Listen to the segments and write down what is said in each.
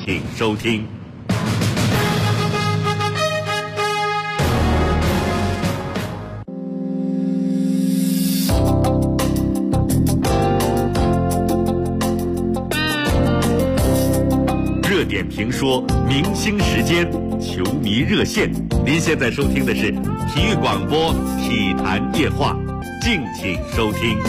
请收听。热点评说，明星时间，球迷热线。您现在收听的是体育广播《体坛夜话》，敬请收听。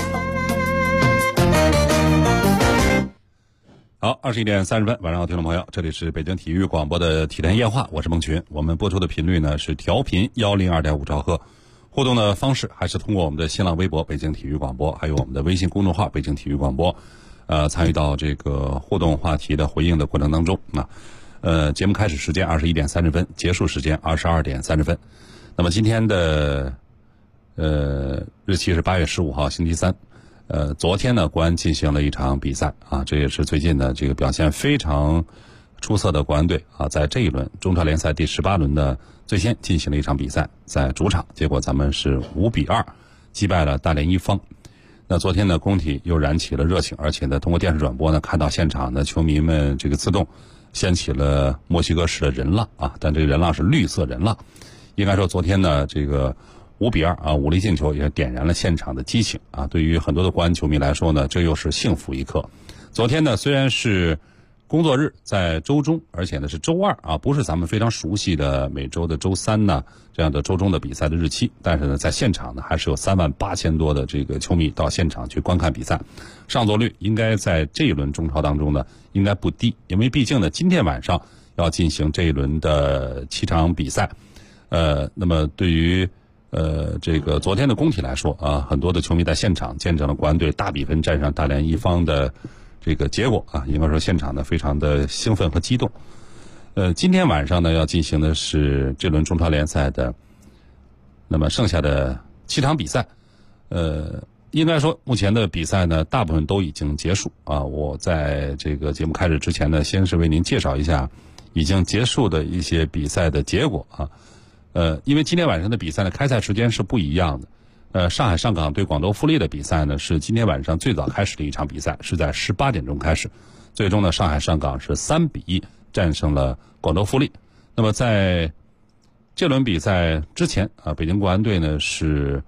好，21点30分，晚上好，听众朋友，这里是北京体育广播的《体坛夜话》，我是孟群。我们播出的频率呢是调频102.5兆赫。互动的方式还是通过我们的新浪微博北京体育广播，还有我们的微信公众号北京体育广播。参与到这个互动话题的回应的过程当中节目开始时间21点30分，结束时间22点30分。那么今天的日期是8月15号，星期三。昨天呢，国安进行了一场比赛这也是最近的这个表现非常出色的国安队在这一轮中超联赛第18轮的最先进行了一场比赛，在主场，结果咱们是5-2击败了大连一方。那昨天呢，工体又燃起了热情，而且呢，通过电视转播呢，看到现场的球迷们这个自动掀起了墨西哥式的人浪但这个人浪是绿色人浪。应该说，昨天呢，这个5-2武力进球也点燃了现场的激情对于很多的国安球迷来说呢，这又是幸福一刻。昨天呢，虽然是工作日，在周中，而且呢是周二不是咱们非常熟悉的每周的周三呢这样的周中的比赛的日期，但是呢，在现场呢还是有38000多的这个球迷到现场去观看比赛，上座率应该在这一轮中超当中呢应该不低，因为毕竟呢今天晚上要进行这一轮的7场比赛，那么对于这个昨天的工体来说很多的球迷在现场见证了国安队大比分战胜大连一方的这个结果应该说现场呢非常的兴奋和激动。今天晚上呢要进行的是这轮中超联赛的那么剩下的7场比赛。应该说目前的比赛呢大部分都已经结束我在这个节目开始之前呢，先是为您介绍一下已经结束的一些比赛的结果因为今天晚上的比赛呢开赛时间是不一样的。上海上港对广州富力的比赛呢是今天晚上最早开始的一场比赛，是在18点钟开始，最终呢上海上港是3-1战胜了广州富力。那么在这轮比赛之前北京国安队呢是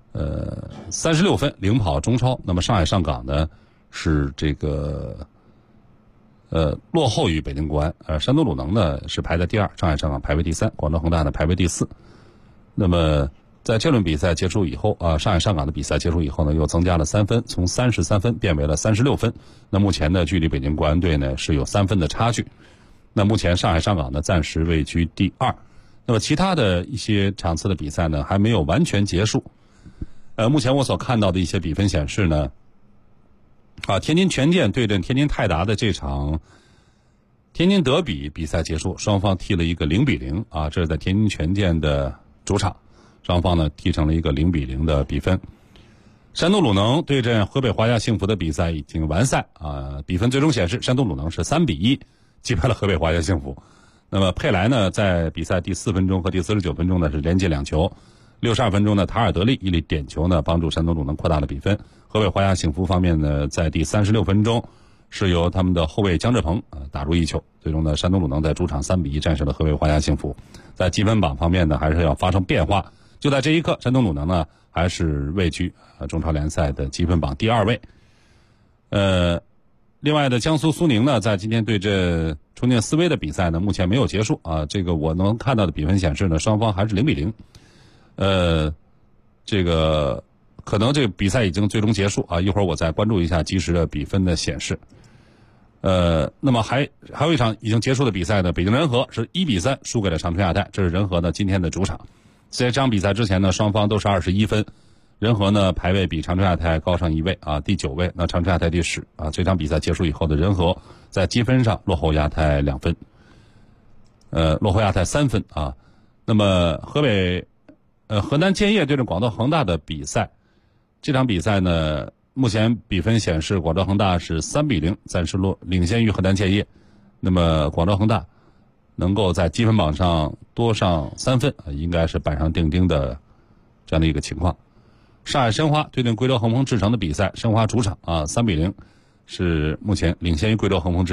36分领跑中超，那么上海上港呢是这个落后于北京国安，山东鲁能呢是排在第2，上海上港排为第3，广州恒大呢排为第4。那么在这轮比赛结束以后上海上港的比赛结束以后呢，又增加了3分，从33分变为了36分。那目前呢，距离北京国安队呢是有3分的差距。那目前上海上港呢暂时位居第2。那么其他的一些场次的比赛呢还没有完全结束。目前我所看到的一些比分显示呢，天津权健对阵天津泰达的这场天津德比比赛结束，双方踢了一个0-0这是在天津权健的主场，双方呢踢成了一个0-0的比分。山东鲁能对阵河北华夏幸福的比赛已经完赛比分最终显示山东鲁能是3-1击败了河北华夏幸福。那么佩莱呢在比赛第4分钟和第49分钟呢是连进2球，62分钟呢塔尔德利一粒点球呢帮助山东鲁能扩大了比分。河北华夏幸福方面呢在第36分钟是由他们的后卫姜志鹏打入1球，最终呢山东鲁能在主场3-1战胜了河北华夏幸福。在积分榜方面呢还是要发生变化，就在这一刻山东鲁能呢还是位居中超联赛的积分榜第2位。另外的江苏苏宁呢在今天对阵重庆斯威的比赛呢目前没有结束这个我能看到的比分显示呢双方还是0-0。这个可能这个比赛已经最终结束一会儿我再关注一下即时的比分的显示。那么还有一场已经结束的比赛呢，北京人和是1-3输给了长春亚泰，这是人和呢今天的主场。在这场比赛之前呢，双方都是21分，人和呢排位比长春亚泰高上1位第9位，那长春亚泰第10这场比赛结束以后的人和在积分上落后亚泰2分，落后亚泰3分那么河南建业对阵广州恒大的比赛，这场比赛呢目前比分显示广州恒大是3-0暂时领先于河南建业。那么广州恒大能够在积分榜上多上3分应该是板上钉钉的这样的一个情况。上海申花对阵贵州恒丰智诚的比赛，申花主场3-0是目前领先于贵州恒丰智诚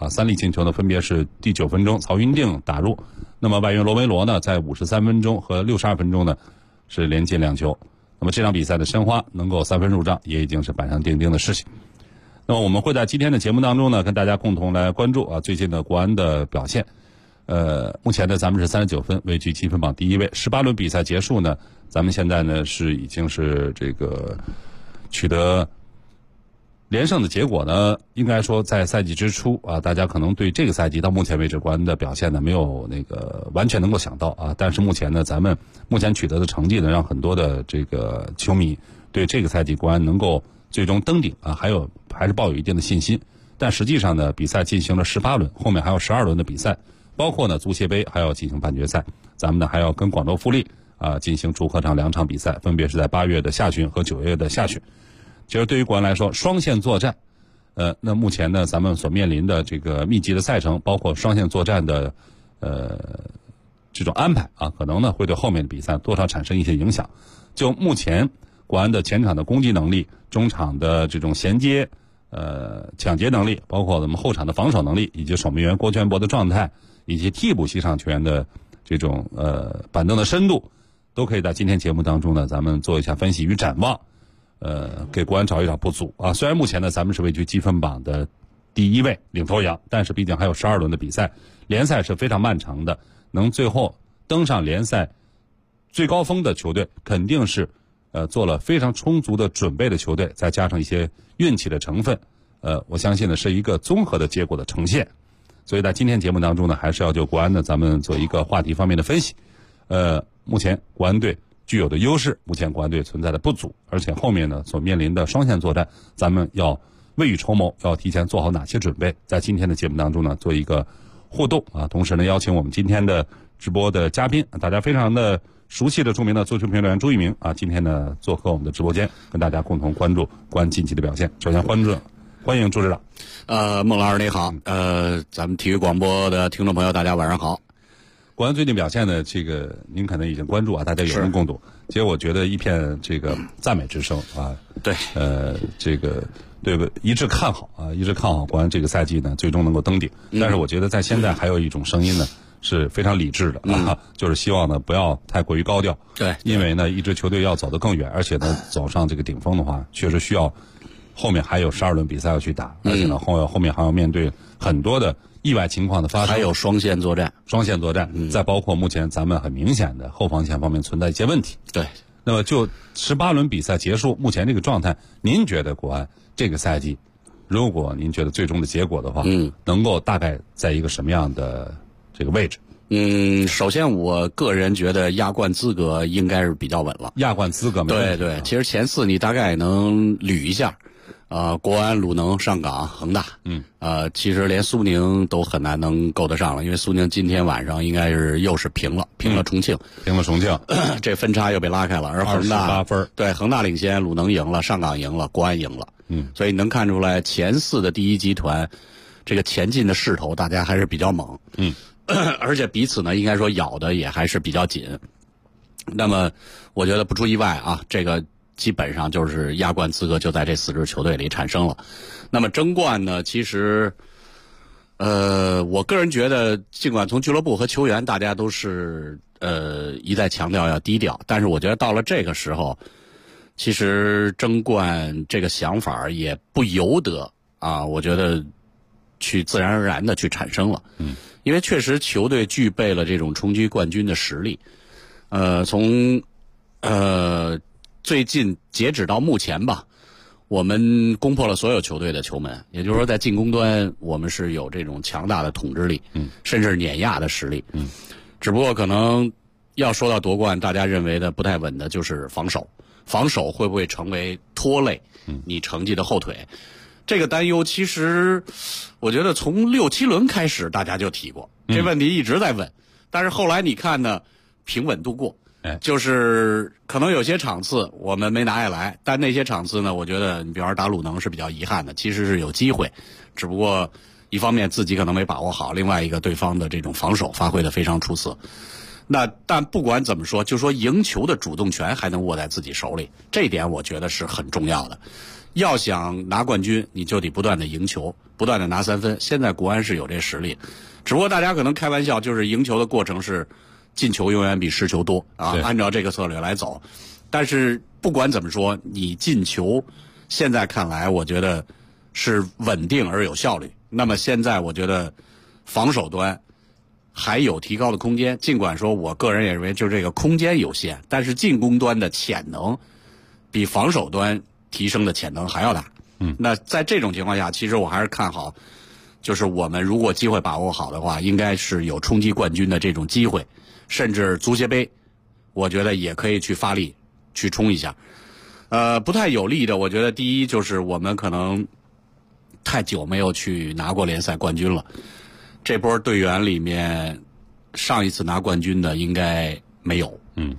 啊，3粒进球呢分别是第9分钟曹云定打入，那么外援罗梅罗呢在53分钟和62分钟呢是连进2球。那么这场比赛的申花能够3分入账，也已经是板上钉钉的事情。那么我们会在今天的节目当中呢，跟大家共同来关注啊最近的国安的表现。目前呢咱们是39分，位居积分榜第1位。18轮比赛结束呢，咱们现在呢已经是这个取得连胜的结果呢，应该说在赛季之初啊，大家可能对这个赛季到目前为止国安的表现呢没有完全能够想到啊。但是目前呢，咱们目前取得的成绩呢，让很多的这个球迷对这个赛季国安能够最终登顶啊，还是抱有一定的信心。但实际上呢，比赛进行了18轮，后面还有12轮的比赛，包括呢足协杯还要进行半决赛，咱们呢还要跟广州富力啊进行主客场2场比赛，分别是在8月的下旬和9月的下旬。其实对于国安来说，双线作战，那目前呢咱们所面临的这个密集的赛程，包括双线作战的这种安排啊，可能呢会对后面的比赛多少产生一些影响。就目前国安的前场的攻击能力，中场的这种衔接抢劫能力，包括我们后场的防守能力，以及守门员郭全博的状态，以及替补席上球员的这种板凳的深度，都可以在今天节目当中呢咱们做一下分析与展望，给国安找一找不足啊。虽然目前呢咱们是位居积分榜的第1位领头羊，但是毕竟还有12轮的比赛，联赛是非常漫长的，能最后登上联赛最高峰的球队肯定是做了非常充足的准备的球队，再加上一些运气的成分，我相信呢是一个综合的结果的呈现。所以在今天节目当中呢，还是要就国安呢咱们做一个话题方面的分析。目前国安队具有的优势，目前国安队存在的不足，而且后面呢所面临的双线作战，咱们要未雨绸缪，要提前做好哪些准备，在今天的节目当中呢做一个互动啊。同时呢邀请我们今天的直播的嘉宾，大家非常的熟悉的著名的足球评论员朱一鸣啊，今天呢做客我们的直播间，跟大家共同关注国安近期的表现。首先欢迎朱指导。 孟老师你好，咱们体育广播的听众朋友大家晚上好。 国安最近表现呢，这个您可能已经关注啊，大家有目共睹。其实我觉得一片这个赞美之声啊， 对， 这个对不一致看好啊，一致看好国安这个赛季呢最终能够登顶。但是我觉得在现在还有一种声音呢是非常理智的啊，就是希望呢不要太过于高调。 对， 因为呢一支球队要走得更远，而且呢走上这个顶峰的话，确实需要后面还有12轮比赛要去打，而且呢后面还要面对很多的意外情况的发生， 还有双线作战， 再包括目前咱们很明显的后防线方面存在一些问题。 对， 那么就18轮比赛结束，目前这个状态，您觉得国安这个赛季，如果您觉得最终的结果的话，能够大概在一个什么样的这个位置？ 首先我个人觉得亚冠资格应该是比较稳了。 亚冠资格没问题。 对，其实前4你大概能捋一下。国安、鲁能、上港、恒大，其实连苏宁都很难能够得上了，因为苏宁今天晚上应该是又是平了重庆，这分差又被拉开了，而恒大 28分， 对，恒大领先，鲁能赢了，上港赢了，国安赢了，所以能看出来前4的第一集团，这个前进的势头大家还是比较猛，而且彼此呢应该说咬的也还是比较紧。那么我觉得不出意外啊，这个基本上就是亚冠资格就在这4支球队里产生了。那么争冠呢，其实我个人觉得尽管从俱乐部和球员大家都是一再强调要低调，但是我觉得到了这个时候，其实争冠这个想法也不由得啊，我觉得去自然而然的去产生了。因为确实球队具备了这种冲击冠军的实力。从最近截止到目前吧，我们攻破了所有球队的球门，也就是说在进攻端我们是有这种强大的统治力，甚至碾压的实力。只不过可能要说到夺冠，大家认为的不太稳的就是防守会不会成为拖累你成绩的后腿？这个担忧其实我觉得从6、7轮开始大家就提过，这问题一直在问，但是后来你看呢，平稳度过。就是可能有些场次我们没拿下来，但那些场次呢，我觉得你比方说打鲁能是比较遗憾的，其实是有机会，只不过一方面自己可能没把握好，另外一个对方的这种防守发挥得非常出色。但不管怎么说，就说赢球的主动权还能握在自己手里，这一点我觉得是很重要的。要想拿冠军，你就得不断的赢球，不不断的拿3分。现在国安是有这实力，只不过大家可能开玩笑，就是赢球的过程是进球永远比失球多啊，按照这个策略来走。但是不管怎么说，你进球现在看来我觉得是稳定而有效率。那么现在我觉得防守端还有提高的空间，尽管说我个人也认为就这个空间有限，但是进攻端的潜能比防守端提升的潜能还要大。那在这种情况下，其实我还是看好，就是我们如果机会把握好的话，应该是有冲击冠军的这种机会，甚至足协杯我觉得也可以去发力去冲一下。不太有利的，我觉得第一就是我们可能太久没有去拿过联赛冠军了，这波队员里面上一次拿冠军的应该没有。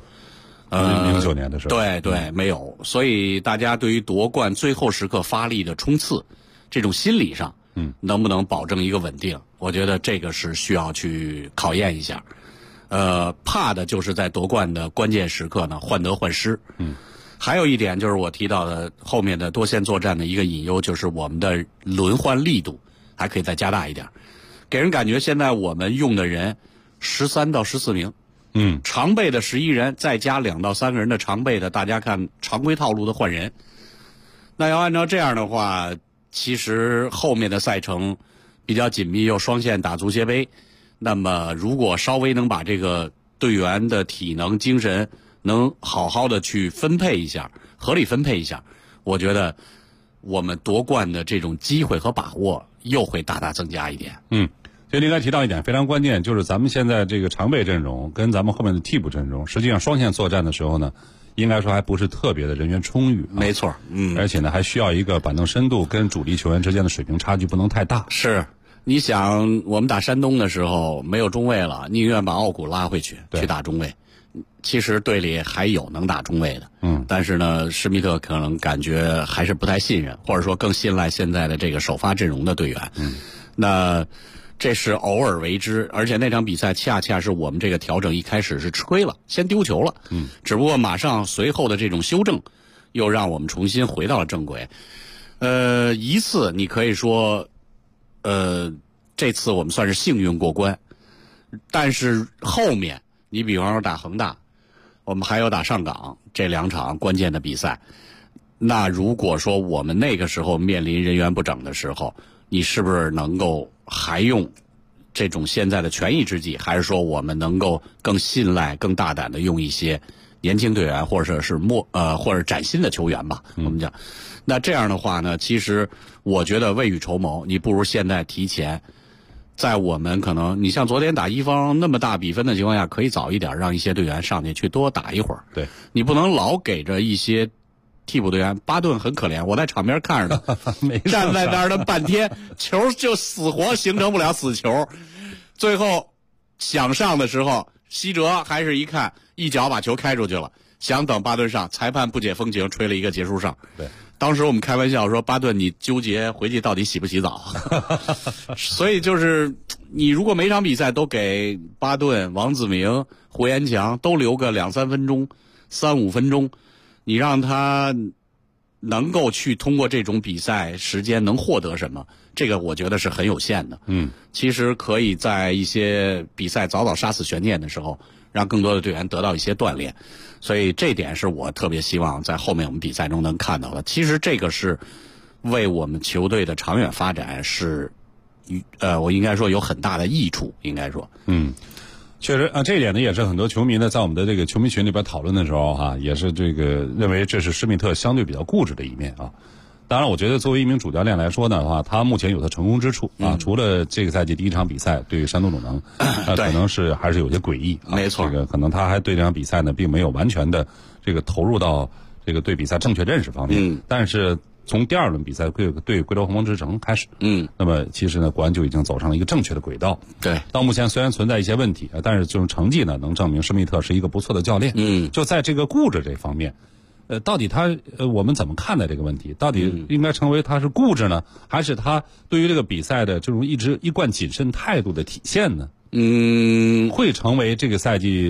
09年的时候， 对，没有。所以大家对于夺冠最后时刻发力的冲刺，这种心理上，能不能保证一个稳定？我觉得这个是需要去考验一下。怕的就是在夺冠的关键时刻呢，患得患失。还有一点就是我提到的后面的多线作战的一个隐忧，就是我们的轮换力度还可以再加大一点，给人感觉现在我们用的人13到14名。常备的11人，再加2到3个人的常备的，大家看常规套路的换人。那要按照这样的话，其实后面的赛程比较紧密，又双线打足协杯。那么如果稍微能把这个队员的体能、精神能好好的去分配一下，合理分配一下，我觉得我们夺冠的这种机会和把握又会大大增加一点。 就您刚才提到一点非常关键，就是咱们现在这个常备阵容跟咱们后面的替补阵容，实际上双线作战的时候呢，应该说还不是特别的人员充裕。 没错， 而且呢，还需要一个板凳深度跟主力球员之间的水平差距不能太大。 是，你想我们打山东的时候没有中卫了，宁愿把奥古拉回去打中卫。其实队里还有能打中卫的，但是呢，施密特可能感觉还是不太信任，或者说更信赖现在的这个首发阵容的队员。那这是偶尔为之，而且那场比赛恰恰是我们这个调整一开始是吃亏了，先丢球了。只不过马上随后的这种修正，又让我们重新回到了正轨。一次你可以说，这次我们算是幸运过关，但是后面你比方说打恒大，我们还有打上港这2场关键的比赛，那如果说我们那个时候面临人员不整的时候，你是不是能够还用这种现在的权宜之计，还是说我们能够更信赖、更大胆的用一些年轻队员，或者是或者崭新的球员吧？我们讲，那这样的话呢，其实我觉得未雨绸缪，你不如现在提前，在我们可能你像昨天打一方那么大比分的情况下，可以早一点让一些队员上去多打一会儿。 对， 你不能老给着一些替补队员。巴顿很可怜，我在场边看着他站在那儿的半天，球就死活形成不了死球，最后想上的时候，西哲还是一看一脚把球开出去了，想等巴顿上，裁判不解风情，吹了一个结束上。 对， 当时我们开玩笑说，巴顿你纠结回去到底洗不洗澡。所以就是你如果每场比赛都给巴顿、王子明、胡延强都留个2-3分钟、3-5分钟，你让他能够去通过这种比赛时间能获得什么，这个我觉得是很有限的。其实可以在一些比赛早早杀死悬念的时候，让更多的队员得到一些锻炼，所以这点是我特别希望在后面我们比赛中能看到的。其实这个是为我们球队的长远发展是我应该说有很大的益处，应该说。 确实啊，这一点呢也是很多球迷呢在我们的这个球迷群里边讨论的时候哈，也是这个认为这是施密特相对比较固执的一面啊。当然，我觉得作为一名主教练来说呢，他目前有他成功之处啊。除了这个赛季第一场比赛对山东鲁能，可能是还是有些诡异啊。 没错， 这个可能他还对这场比赛呢，并没有完全的这个投入到这个对比赛正确认识方面。但是从第2轮比赛对贵州恒丰之城开始，那么其实呢，国安就已经走上了一个正确的轨道。 对， 到目前虽然存在一些问题，但是这种成绩呢，能证明施密特是一个不错的教练。就在这个固执这方面。到底我们怎么看待这个问题？到底应该成为他是固执呢，还是他对于这个比赛的这种一贯谨慎态度的体现呢？会成为这个赛季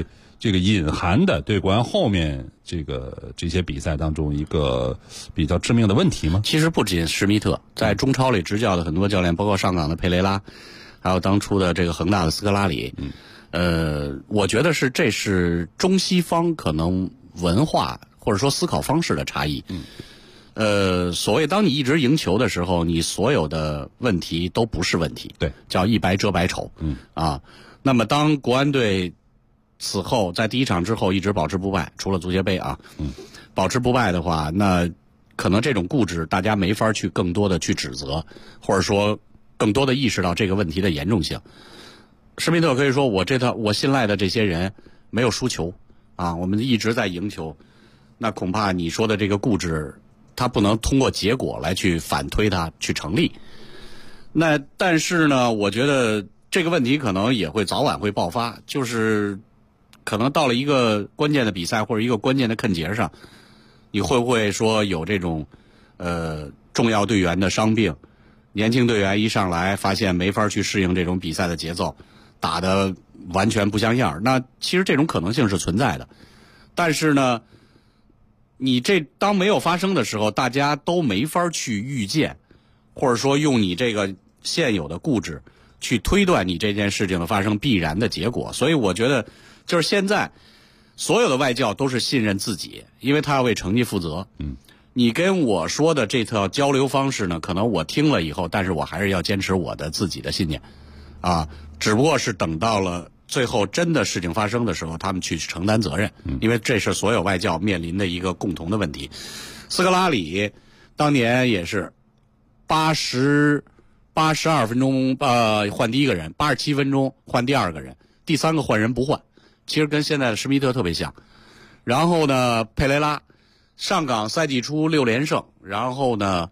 这个隐含的对国安后面这些比赛当中一个比较致命的问题吗？ 其实不仅施密特，在中超里执教的很多教练，包括上港的佩雷拉，还有当初的这个恒大的斯科拉里，我觉得这是中西方可能文化或者说思考方式的差异。所谓当你一直赢球的时候，你所有的问题都不是问题， 对， 叫一白遮百丑。那么当国安队此后在第一场之后一直保持不败，除了足协杯保持不败的话，那可能这种固执大家没法去更多的去指责，或者说更多的意识到这个问题的严重性。施密特可以说我信赖的这些人没有输球我们一直在赢球，那恐怕你说的这个固执他不能通过结果来去反推它去成立。那但是呢，我觉得这个问题可能也会早晚会爆发，就是可能到了一个关键的比赛或者一个关键的坎节上，你会不会说有这种重要队员的伤病，年轻队员一上来发现没法去适应这种比赛的节奏，打得完全不像样，那其实这种可能性是存在的。但是呢，你当没有发生的时候，大家都没法去预见，或者说用你这个现有的固执去推断你这件事情的发生必然的结果。所以我觉得就是现在所有的外教都是信任自己，因为他要为成绩负责。你跟我说的这套交流方式呢，可能我听了以后，但是我还是要坚持我的自己的信念只不过是等到了最后真的事情发生的时候，他们去承担责任，因为这是所有外教面临的一个共同的问题。斯科拉里当年也是82分钟换第一个人，87分钟换第二个人，第三个换人不换，其实跟现在的施密特特别像。然后呢，佩雷拉上港赛季初6连胜，然后呢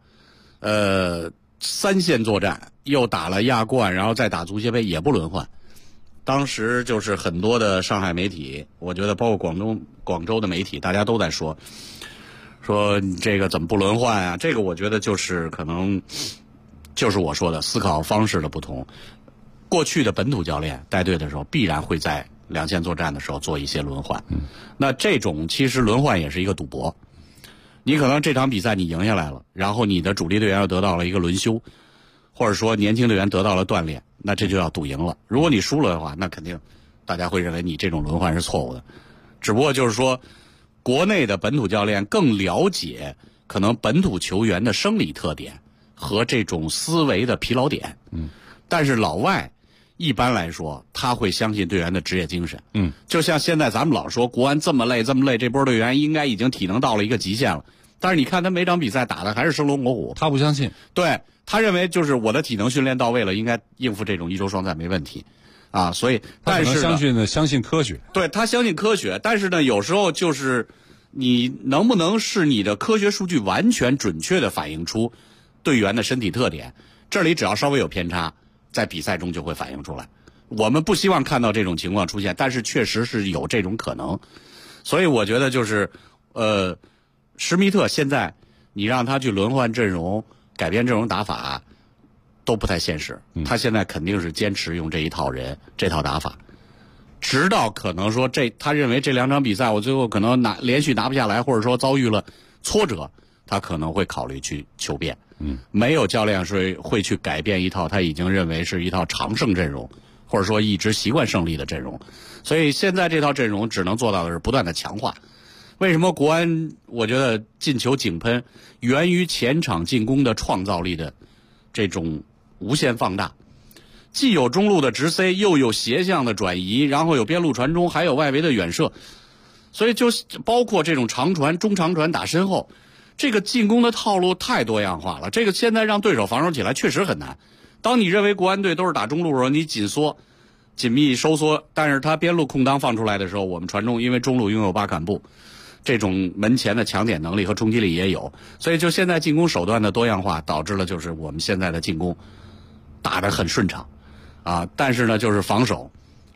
3线作战，又打了亚冠，然后再打足协杯，也不轮换。当时就是很多的上海媒体，我觉得包括广州的媒体，大家都在说你这个怎么不轮换啊？这个我觉得就是可能就是我说的思考方式的不同。过去的本土教练带队的时候，必然会在两线作战的时候做一些轮换。那这种其实轮换也是一个赌博。你可能这场比赛你赢下来了，然后你的主力队员又得到了一个轮休，或者说年轻队员得到了锻炼，那这就要赌赢了。如果你输了的话，那肯定大家会认为你这种轮换是错误的。只不过就是说，国内的本土教练更了解可能本土球员的生理特点和这种思维的疲劳点。但是老外一般来说，他会相信队员的职业精神。就像现在咱们老说国安这么累，这波队员应该已经体能到了一个极限了。但是你看他每场比赛打的还是生龙活虎， 他不相信。 对，他认为就是我的体能训练到位了，应该应付这种一周双赛没问题所以但是相信科学。 对，他相信科学，但是呢有时候就是你能不能使你的科学数据完全准确的反映出队员的身体特点，这里只要稍微有偏差，在比赛中就会反映出来。我们不希望看到这种情况出现，但是确实是有这种可能。所以我觉得就是施密特现在你让他去轮换阵容，改变阵容打法都不太现实。他现在肯定是坚持用这一套人这套打法，直到可能说他认为这2场比赛我最后可能连续拿不下来，或者说遭遇了挫折，他可能会考虑去求变。没有教练是会去改变一套他已经认为是一套常胜阵容，或者说一直习惯胜利的阵容。所以现在这套阵容只能做到的是不断的强化。为什么国安我觉得进球井喷，源于前场进攻的创造力的这种无限放大，既有中路的直塞，又有斜向的转移，然后有边路传中，还有外围的远射，所以就包括这种长传、中长传打身后，这个进攻的套路太多样化了。这个现在让对手防守起来确实很难。当你认为国安队都是打中路的时候，你紧密收缩，但是他边路空当放出来的时候，我们传中，因为中路拥有巴坎布这种门前的抢点能力和冲击力也有，所以就现在进攻手段的多样化，导致了就是我们现在的进攻打得很顺畅但是呢就是防守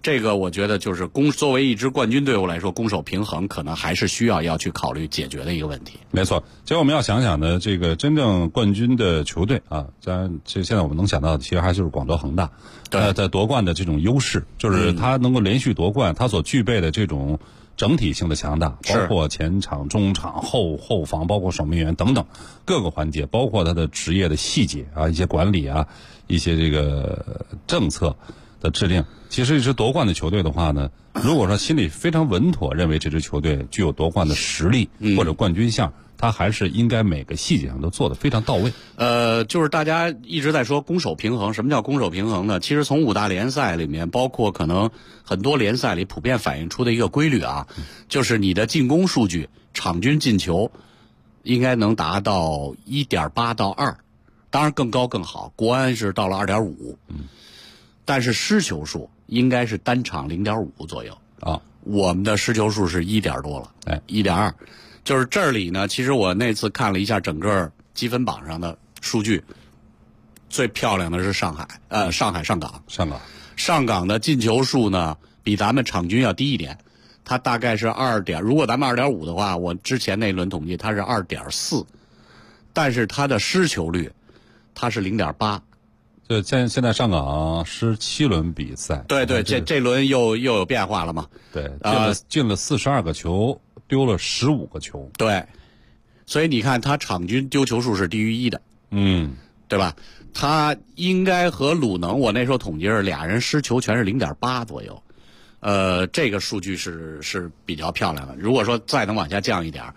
这个我觉得就是作为一支冠军队伍来说，攻守平衡可能还是需要去考虑解决的一个问题。 没错，其实我们要想想呢，这个真正冠军的球队啊，现在我们能想到的其实还就是广州恒大，在夺冠的这种优势，就是他能够连续夺冠，他所具备的这种整体性的强大，包括前场、中场、后防，包括守门员等等各个环节，包括他的职业的细节啊，一些管理啊，一些这个政策的制定。其实一支夺冠的球队的话呢，如果说心里非常稳妥，认为这支球队具有夺冠的实力或者冠军相，他还是应该每个细节上都做得非常到位。 就是大家一直在说攻守平衡，什么叫攻守平衡呢？其实从5大联赛里面，包括可能很多联赛里普遍反映出的一个规律啊，就是你的进攻数据，场均进球应该能达到 1.8 到2，当然更高更好，国安是到了 2.5，但是失球数应该是单场 0.5 左右啊， 我们的失球数是1点多了，1.2。就是这里呢，其实我那次看了一下整个积分榜上的数据，最漂亮的是上港的进球数呢比咱们场均要低一点，它大概是如果咱们 2.5 的话，我之前那轮统计它是 2.4， 但是它的失球率它是 0.8。 就现在上港17轮比赛， 对，这轮又有变化了嘛？ 对，进了42个球，丢了15个球。 对，所以你看他场均丢球数是低于1的，对吧？他应该和鲁能，我那时候统计是俩人失球全是 0.8 左右，这个数据是比较漂亮的。如果说再能往下降一点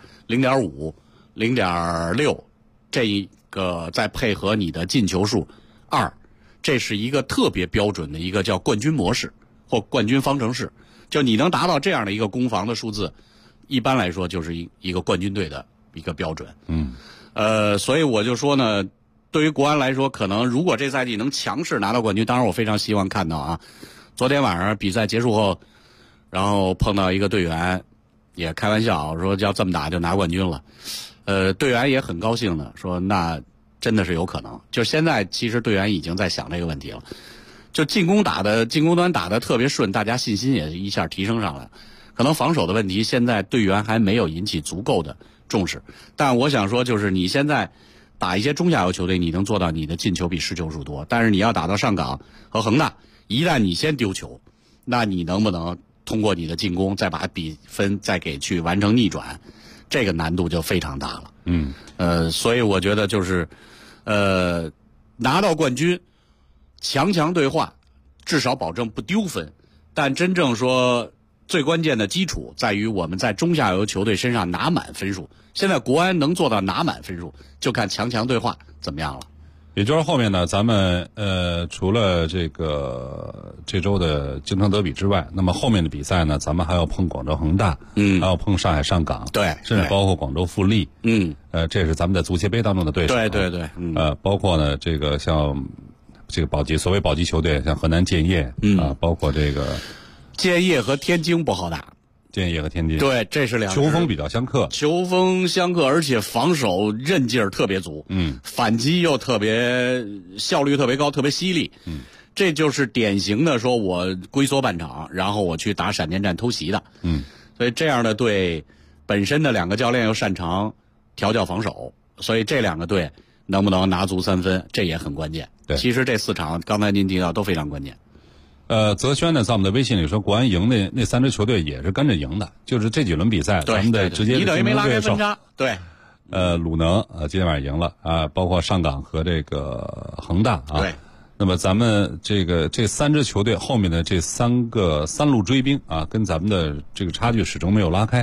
0.5、0.6， 这个再配合你的进球数2，这是一个特别标准的一个叫冠军模式或冠军方程式。就你能达到这样的一个攻防的数字，一般来说就是一个冠军队的一个标准。所以我就说呢，对于国安来说，可能如果这赛季能强势拿到冠军，当然我非常希望看到啊。昨天晚上比赛结束后，然后碰到一个队员，也开玩笑说要这么打就拿冠军了。队员也很高兴的说，那真的是有可能。就现在其实队员已经在想这个问题了。就进攻端打得特别顺，大家信心也一下提升上来。可能防守的问题，现在队员还没有引起足够的重视。但我想说，就是你现在打一些中下游球队，你能做到你的进球比失球数多，但是你要打到上港和恒大，一旦你先丢球，那你能不能通过你的进攻再把比分再给去完成逆转，这个难度就非常大了。所以我觉得就是拿到冠军，强对话，至少保证不丢分。但真正说最关键的基础在于我们在中下游球队身上拿满分数。现在国安能做到拿满分数，就看强对话怎么样了。 也就是后面呢，咱们除了这周的京城德比之外，那么后面的比赛呢，咱们还要碰广州恒大，还要碰上海上港， 对， 甚至包括广州富力，这是咱们在足协杯当中的对手， 对， 包括呢像这个所谓保级球队，像河南建业，包括这个建业和天津不好打。 建业和天津， 对，这是两个球风比较相克， 而且防守韧劲儿特别足，反击又效率特别高，特别犀利，这就是典型的说我龟缩半场，然后我去打闪电战偷袭的，所以这样的队本身的两个教练又擅长调教防守，所以这两个队能不能拿足3分，这也很关键。 对， 其实这4场刚才您提到都非常关键。 泽轩呢，在我们的微信里说，国安赢的那3支球队也是跟着赢的，就是这几轮比赛，咱们的直接你等于没拉开分差。对， 鲁能今天晚上赢了啊，包括上港和这个恒大啊。 对。 那么咱们这3支球队后面的这三路追兵啊，跟咱们的这个差距始终没有拉开。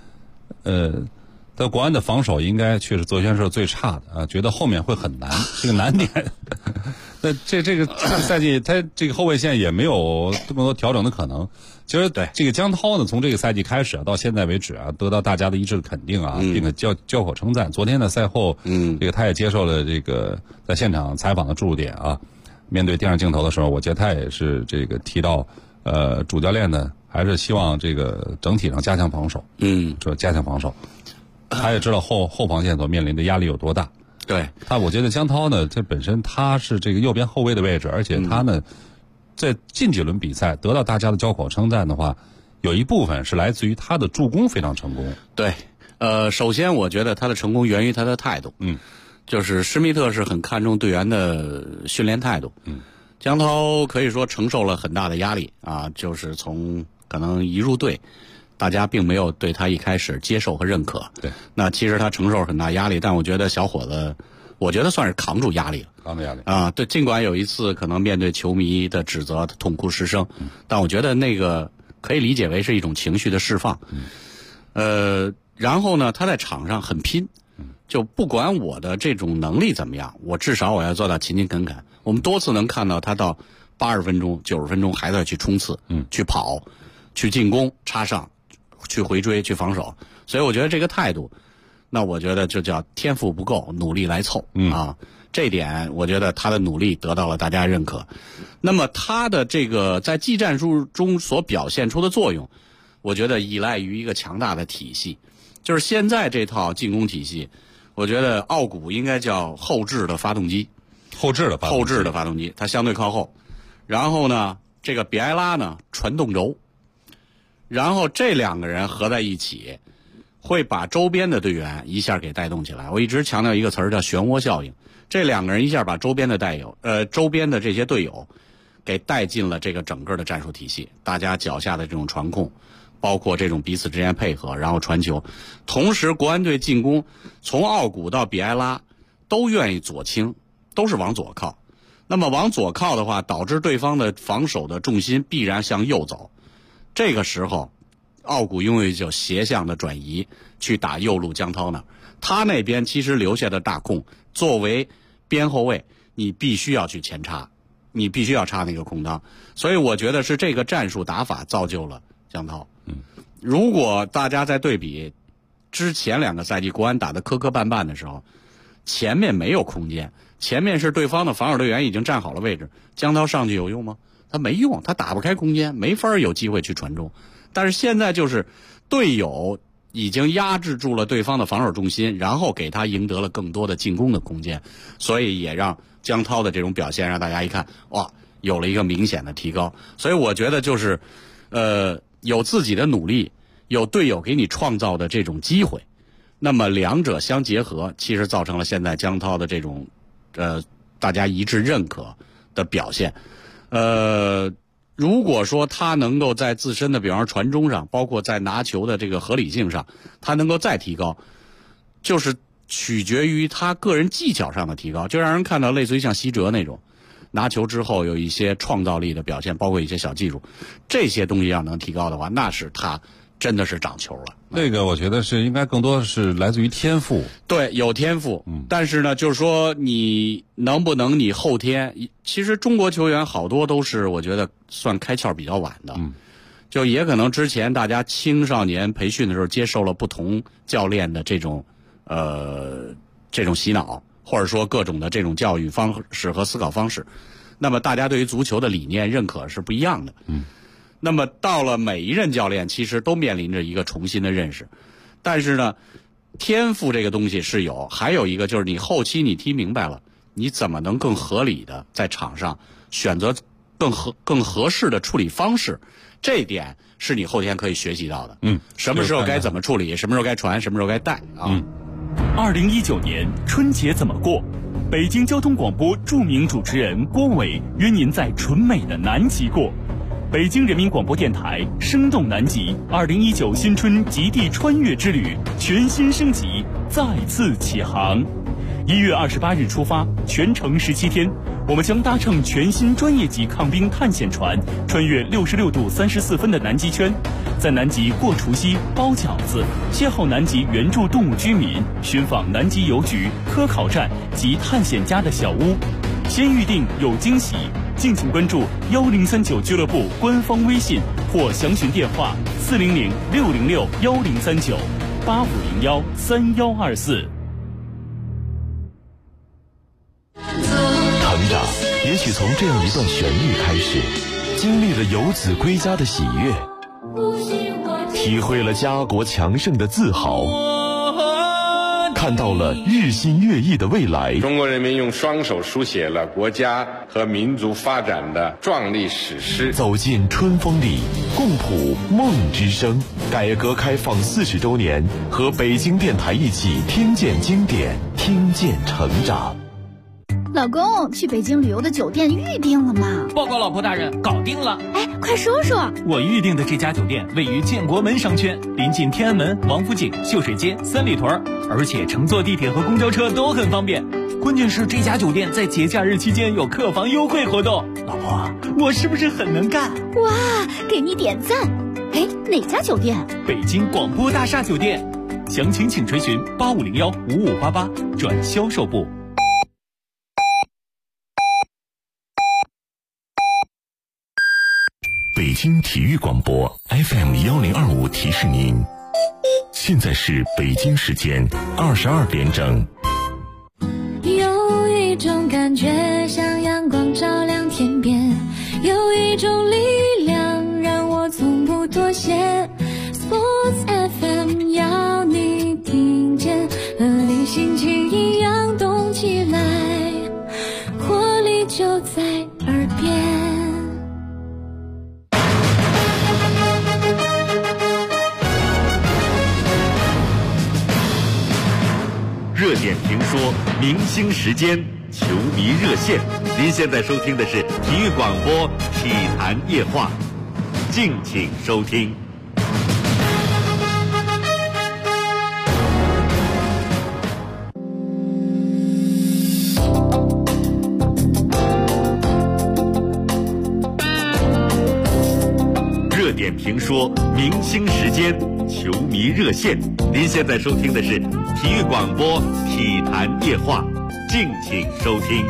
但国安的防守应该确实泽轩是最差的啊，觉得后面会很难，这个难点。那这个赛季他这个后卫线也没有更多调整的可能。其实对这个江涛呢，从这个赛季开始到现在为止啊，得到大家的一致的肯定啊，并且交口称赞。昨天的赛后，这个他也接受了这个在现场采访的注点啊。面对电视镜头的时候，我觉得他也是这个提到，主教练呢还是希望这个整体上加强防守，说加强防守。他也知道后防线所面临的压力有多大。 对， 我觉得江涛呢，这本身他是这个右边后卫的位置，而且他呢， 在近几轮比赛得到大家的交口称赞的话，有一部分是来自于他的助攻非常成功。 对，首先我觉得他的成功源于他的态度。就是施密特是很看重队员的训练态度。江涛可以说承受了很大的压力啊，就是从可能一入队，大家并没有对他一开始接受和认可。 对， 那其实他承受很大压力，但我觉得小伙子，我觉得算是扛住压力了。 扛住压力啊，对，尽管有一次可能面对球迷的指责，他痛哭失声，但我觉得那个可以理解为是一种情绪的释放。然后呢，他在场上很拼。就不管我的这种能力怎么样，我至少我要做到勤勤恳恳。我们多次能看到他到80分钟、90分钟还在去冲刺，去跑，去进攻、插上，去回追、去防守。所以我觉得这个态度，那我觉得就叫天赋不够，努力来凑啊。这点我觉得他的努力得到了大家认可。那么他的这个在技战术中所表现出的作用，我觉得依赖于一个强大的体系，就是现在这套进攻体系。我觉得奥古应该叫后置的发动机，后置的发动机，它相对靠后。然后呢，这个比埃拉呢传动轴，然后这两个人合在一起，会把周边的队员一下给带动起来。我一直强调一个词儿叫漩涡效应，这两个人一下把周边的周边的这些队友给带进了这个整个的战术体系，大家脚下的这种传控。包括这种彼此之间配合，然后传球，同时国安队进攻从奥古到比埃拉都愿意左倾，都是往左靠。那么往左靠的话，导致对方的防守的重心必然向右走。这个时候，奥古拥有一种斜向的转移，去打右路江涛那儿。他那边其实留下的大空，作为边后卫，你必须要去前插，你必须要插那个空当。所以我觉得是这个战术打法造就了江涛。如果大家在对比之前2个赛季国安打得磕磕绊绊的时候，前面没有空间，前面是对方的防守队员已经站好了位置，江涛上去有用吗？他没用，他打不开空间，没法有机会去传中。但是现在就是队友已经压制住了对方的防守重心，然后给他赢得了更多的进攻的空间，所以也让江涛的这种表现让大家一看，哇，有了一个明显的提高。所以我觉得就是有自己的努力，有队友给你创造的这种机会，那么两者相结合，其实造成了现在江涛的这种大家一致认可的表现。如果说他能够在自身的比方说传中上，包括在拿球的这个合理性上，他能够再提高，就是取决于他个人技巧上的提高，就让人看到类似于像西哲那种拿球之后有一些创造力的表现，包括一些小技术，这些东西要能提高的话，那是他真的是长球了。 那个我觉得是应该更多是来自于天赋。 对，有天赋。但是呢，就是说你能不能你后天，其实中国球员好多都是我觉得算开窍比较晚的。就也可能之前大家青少年培训的时候接受了不同教练的这种洗脑，或者说各种的这种教育方式和思考方式，那么大家对于足球的理念认可是不一样的。那么到了每一任教练其实都面临着一个重新的认识，但是呢，天赋这个东西是有，还有一个就是你后期你踢明白了，你怎么能更合理的在场上选择更合适的处理方式，这一点是你后天可以学习到的。什么时候该怎么处理，什么时候该传，什么时候该带啊。 2019年春节怎么过？北京交通广播著名主持人郭伟约您在纯美的南极过。北京人民广播电台生动南极2019新春极地穿越之旅全新升级，再次起航。1月28日出发，全程17天，我们将搭乘全新专业级抗冰探险船，穿越66度34分的南极圈，在南极过除夕、包饺子，邂逅南极原住动物居民，寻访南极邮局、科考站及探险家的小屋。先预定有惊喜，敬请关注1039俱乐部官方微信或详询电话400-606-1039-8501-3124。 成长也许从这样一段旋律开始，经历了游子归家的喜悦，体会了家国强盛的自豪， 看到了日新月异的未来。 中国人民用双手书写了国家和民族发展的壮丽史诗。 走进春风里，共谱梦之声。改革开放40周年，和北京电台一起听见经典，听见成长。 老公，去北京旅游的酒店预定了吗？ 报告老婆大人，搞定了。 哎，快说说。 我预定的这家酒店位于建国门商圈，临近天安门、王府井、秀水街、三里屯，而且乘坐地铁和公交车都很方便。关键是这家酒店在节假日期间有客房优惠活动。老婆，我是不是很能干？ 哇，给你点赞。哎，哪家酒店？ 北京广播大厦酒店。详情请垂询8501-5588转销售部。 北京体育广播 FM1025提示您，现在是北京时间22点整。 有一种感觉像阳光照亮天边，有一种力量让我从不妥协。Sports FM 要你听见，和你心情一样动起来，活力就在耳边。 热点评说，明星时间，球迷热线。您现在收听的是体育广播体坛夜话，敬请收听。热点评说，明星时间，球迷热线。您现在收听的是体育广播体坛夜话，敬请收听。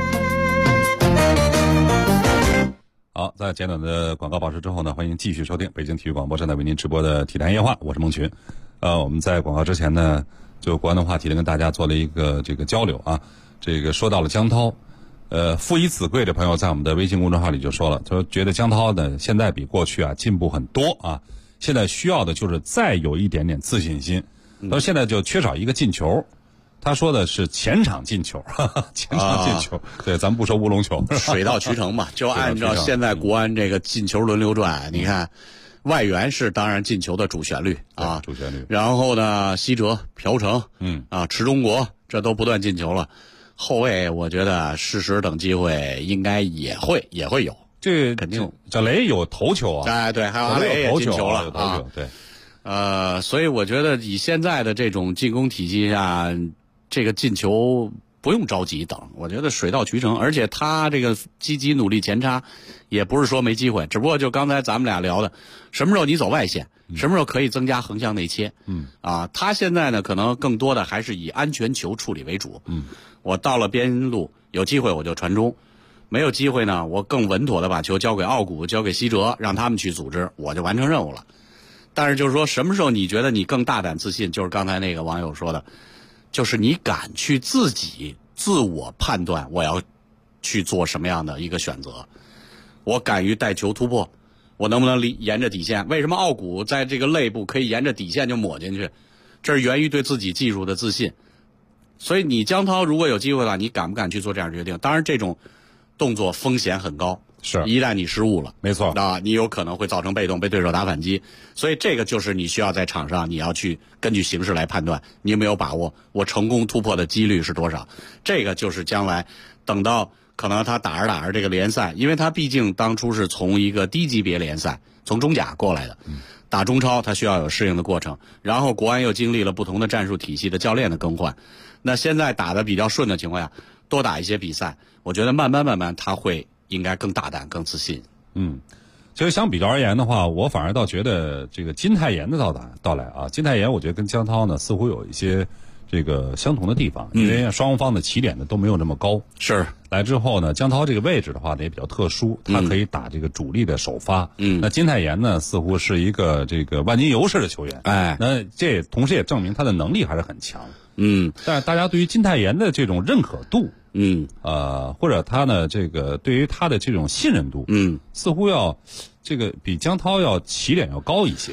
好，在简短的广告报时之后呢，欢迎继续收听北京体育广播正在为您直播的体坛夜话，我是孟群。我们在广告之前呢，就国安的话题呢，跟大家做了一个这个交流啊。这个说到了江涛，父以子贵的朋友在我们的微信公众号里就说了，他说觉得江涛呢现在比过去啊进步很多啊，现在需要的就是再有一点点自信心。他说现在就缺少一个进球，他说的是前场进球，前场进球。对，咱们不说乌龙球， 水到渠成嘛，就按照现在国安这个进球轮流转，你看外援是当然进球的主旋律啊， 主旋律。 然后呢，西哲、朴成，池中国，这都不断进球了。后卫我觉得适时等机会应该也会有。 这肯定， 小雷有头球啊， 哎对，还有阿雷也进球了啊，对。 所以我觉得以现在的这种进攻体系下，这个进球不用着急等，我觉得水到渠成。而且他这个积极努力前插，也不是说没机会，只不过就刚才咱们俩聊的，什么时候你走外线，什么时候可以增加横向内切。他现在呢可能更多的还是以安全球处理为主。我到了边路有机会我就传中，没有机会呢，我更稳妥的把球交给奥古，交给西哲，让他们去组织，我就完成任务了。但是就是说什么时候你觉得你更大胆自信，就是刚才那个网友说的，就是你敢去自己自我判断我要去做什么样的一个选择，我敢于带球突破，我能不能沿着底线？为什么奥古在这个肋部可以沿着底线就抹进去？这是源于对自己技术的自信。所以你江涛如果有机会了，你敢不敢去做这样的决定？当然这种动作风险很高， 是一旦你失误了， 没错啊，你有可能会造成被动，被对手打反击。所以这个就是你需要在场上你要去根据形势来判断你有没有把握，我成功突破的几率是多少。这个就是将来等到可能他打着这个联赛，因为他毕竟当初是从一个低级别联赛从中甲过来的，打中超他需要有适应的过程，然后国安又经历了不同的战术体系的教练的更换，那现在打得比较顺的情况下，多打一些比赛，我觉得慢慢他会应该更大胆更自信。 其实相比较而言的话，我反而倒觉得这个金泰妍的到来啊，金泰妍我觉得跟江涛呢似乎有一些这个相同的地方，因为双方的起点呢都没有那么高。 是来之后呢，江涛这个位置的话呢也比较特殊，他可以打这个主力的首发。那金泰妍呢似乎是一个这个万金油式的球员，那这同时也证明他的能力还是很强。但是大家对于金泰妍的这种认可度，或者他呢这个对于他的这种信任度，似乎要这个比江涛要起点要高一些。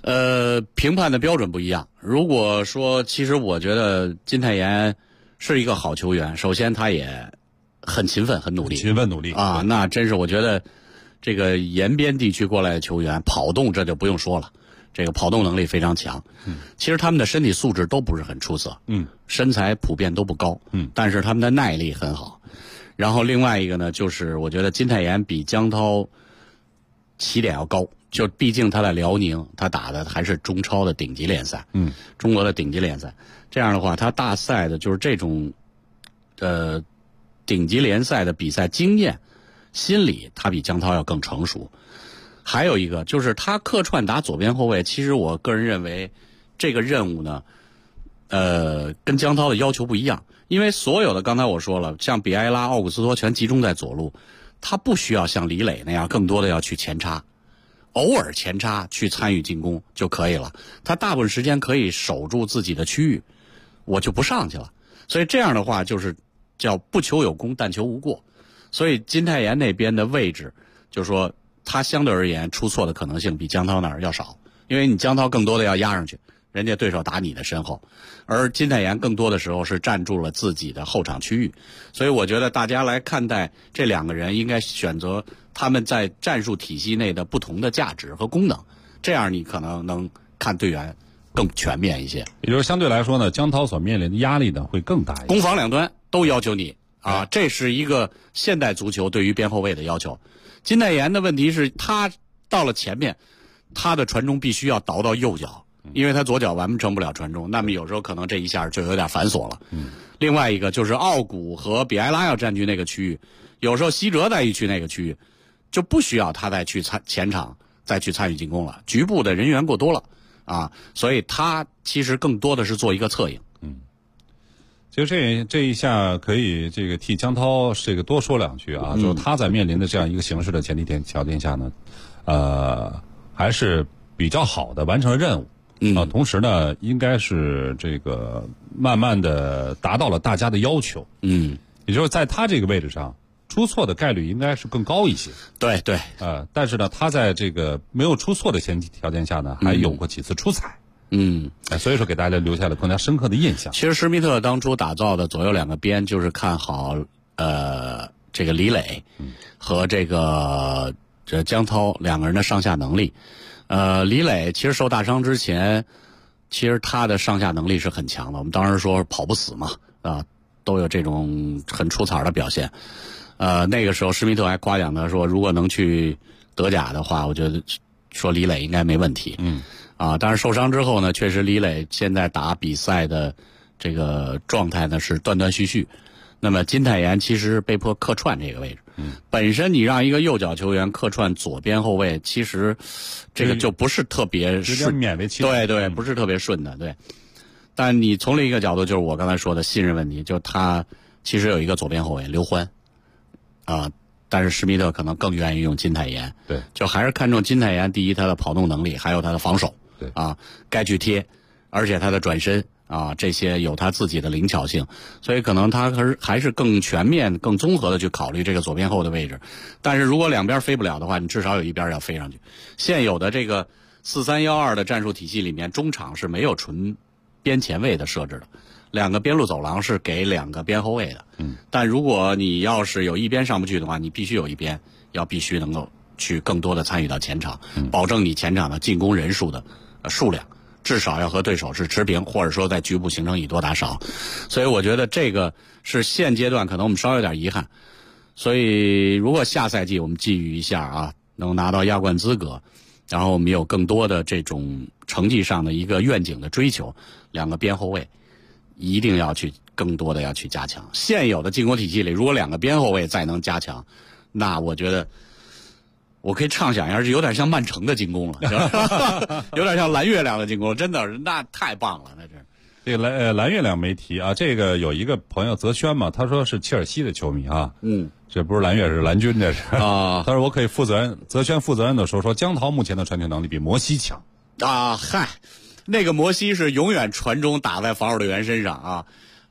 评判的标准不一样。如果说，其实我觉得金泰妍是一个好球员，首先他也很勤奋，很努力，啊，那真是我觉得这个延边地区过来的球员跑动这就不用说了，这个跑动能力非常强。其实他们的身体素质都不是很出色，身材普遍都不高，但是他们的耐力很好。然后另外一个呢，就是我觉得金泰妍比江涛起点要高，就毕竟他在辽宁，他打的还是中超的顶级联赛，中国的顶级联赛。这样的话，他大赛的就是这种顶级联赛的比赛经验、心理，他比江涛要更成熟。还有一个就是他客串打左边后卫，其实我个人认为这个任务呢，跟江涛的要求不一样。因为所有的刚才我说了，像比埃拉、奥古斯托全集中在左路，他不需要像李磊那样更多的要去前插，偶尔前插去参与进攻就可以了。他大部分时间可以守住自己的区域，我就不上去了。所以这样的话就是叫不求有功，但求无过。所以金泰妍那边的位置，就是说他相对而言出错的可能性比江涛那儿要少，因为你江涛更多的要压上去，人家对手打你的身后，而金泰妍更多的时候是站住了自己的后场区域。所以我觉得大家来看待这两个人，应该选择他们在战术体系内的不同的价值和功能，这样你可能能看队员更全面一些。 也就是相对来说呢，江涛所面临的压力呢会更大一些， 攻防两端都要求你啊，这是一个现代足球对于边后卫的要求。金泰妍的问题是，他到了前面，他的传中必须要倒到右脚，因为他左脚完成不了传中，那么有时候可能这一下就有点繁琐了。另外一个就是奥古和比埃拉要占据那个区域，有时候西哲在一区那个区域，就不需要他再去前场再去参与进攻了，局部的人员过多了啊，所以他其实更多的是做一个策应。 其实这一下可以这个替江涛这个多说两句啊，就是他在面临的这样一个形势的前提条件下呢，还是比较好的完成了任务。同时呢，应该是这个慢慢的达到了大家的要求。也就是在他这个位置上，出错的概率应该是更高一些。 对。 但是呢，他在这个没有出错的前提条件下呢，还有过几次出彩。所以说给大家留下了更加深刻的印象。 其实施密特当初打造的左右两个边，就是看好这个李磊和这江涛两个人的上下能力。李磊其实受大伤之前，其实他的上下能力是很强的。我们当时说跑不死嘛，都有这种很出彩的表现。那个时候施密特还夸奖他说，如果能去德甲的话，我觉得说李磊应该没问题。但是受伤之后呢，确实李磊现在打比赛的这个状态呢是断断续续。那么金泰妍其实被迫客串这个位置。本身你让一个右脚球员客串左边后卫，其实这个就不是特别顺， 勉为其难。 对，不是特别顺的，对。但你从另一个角度，就是我刚才说的信任问题，就他其实有一个左边后卫刘欢，但是施密特可能更愿意用金泰妍。 对， 就还是看重金泰妍，第一他的跑动能力，还有他的防守。 对该去贴，而且他的转身这些有他自己的灵巧性，所以可能他还是更全面、更综合的去考虑这个左边后的位置。但是如果两边飞不了的话，你至少有一边要飞上去。现有的这个4-3-1-2的战术体系里面，中场是没有纯边前卫的设置的，两个边路走廊是给两个边后卫的。但如果你要是有一边上不去的话，你必须有一边必须能够去更多的参与到前场，保证你前场的进攻人数的数量至少要和对手是持平，或者说在局部形成以多打少。所以我觉得这个是现阶段可能我们稍有点遗憾。所以如果下赛季我们寄予一下能拿到亚冠资格，然后我们有更多的这种成绩上的一个愿景的追求，两个边后卫一定要去更多的要去加强。现有的进攻体系里，如果两个边后卫再能加强，那我觉得我可以畅想一下，有点像曼城的进攻了，有点像蓝月亮的进攻，真的那太棒了，那是。 这个蓝月亮没提啊，这个有一个朋友泽轩嘛，他说是切尔西的球迷啊，这不是蓝月是蓝军，这是他说我可以泽轩负责任的说江涛目前的传球能力比摩西强那个摩西是永远传中打在防守队员身上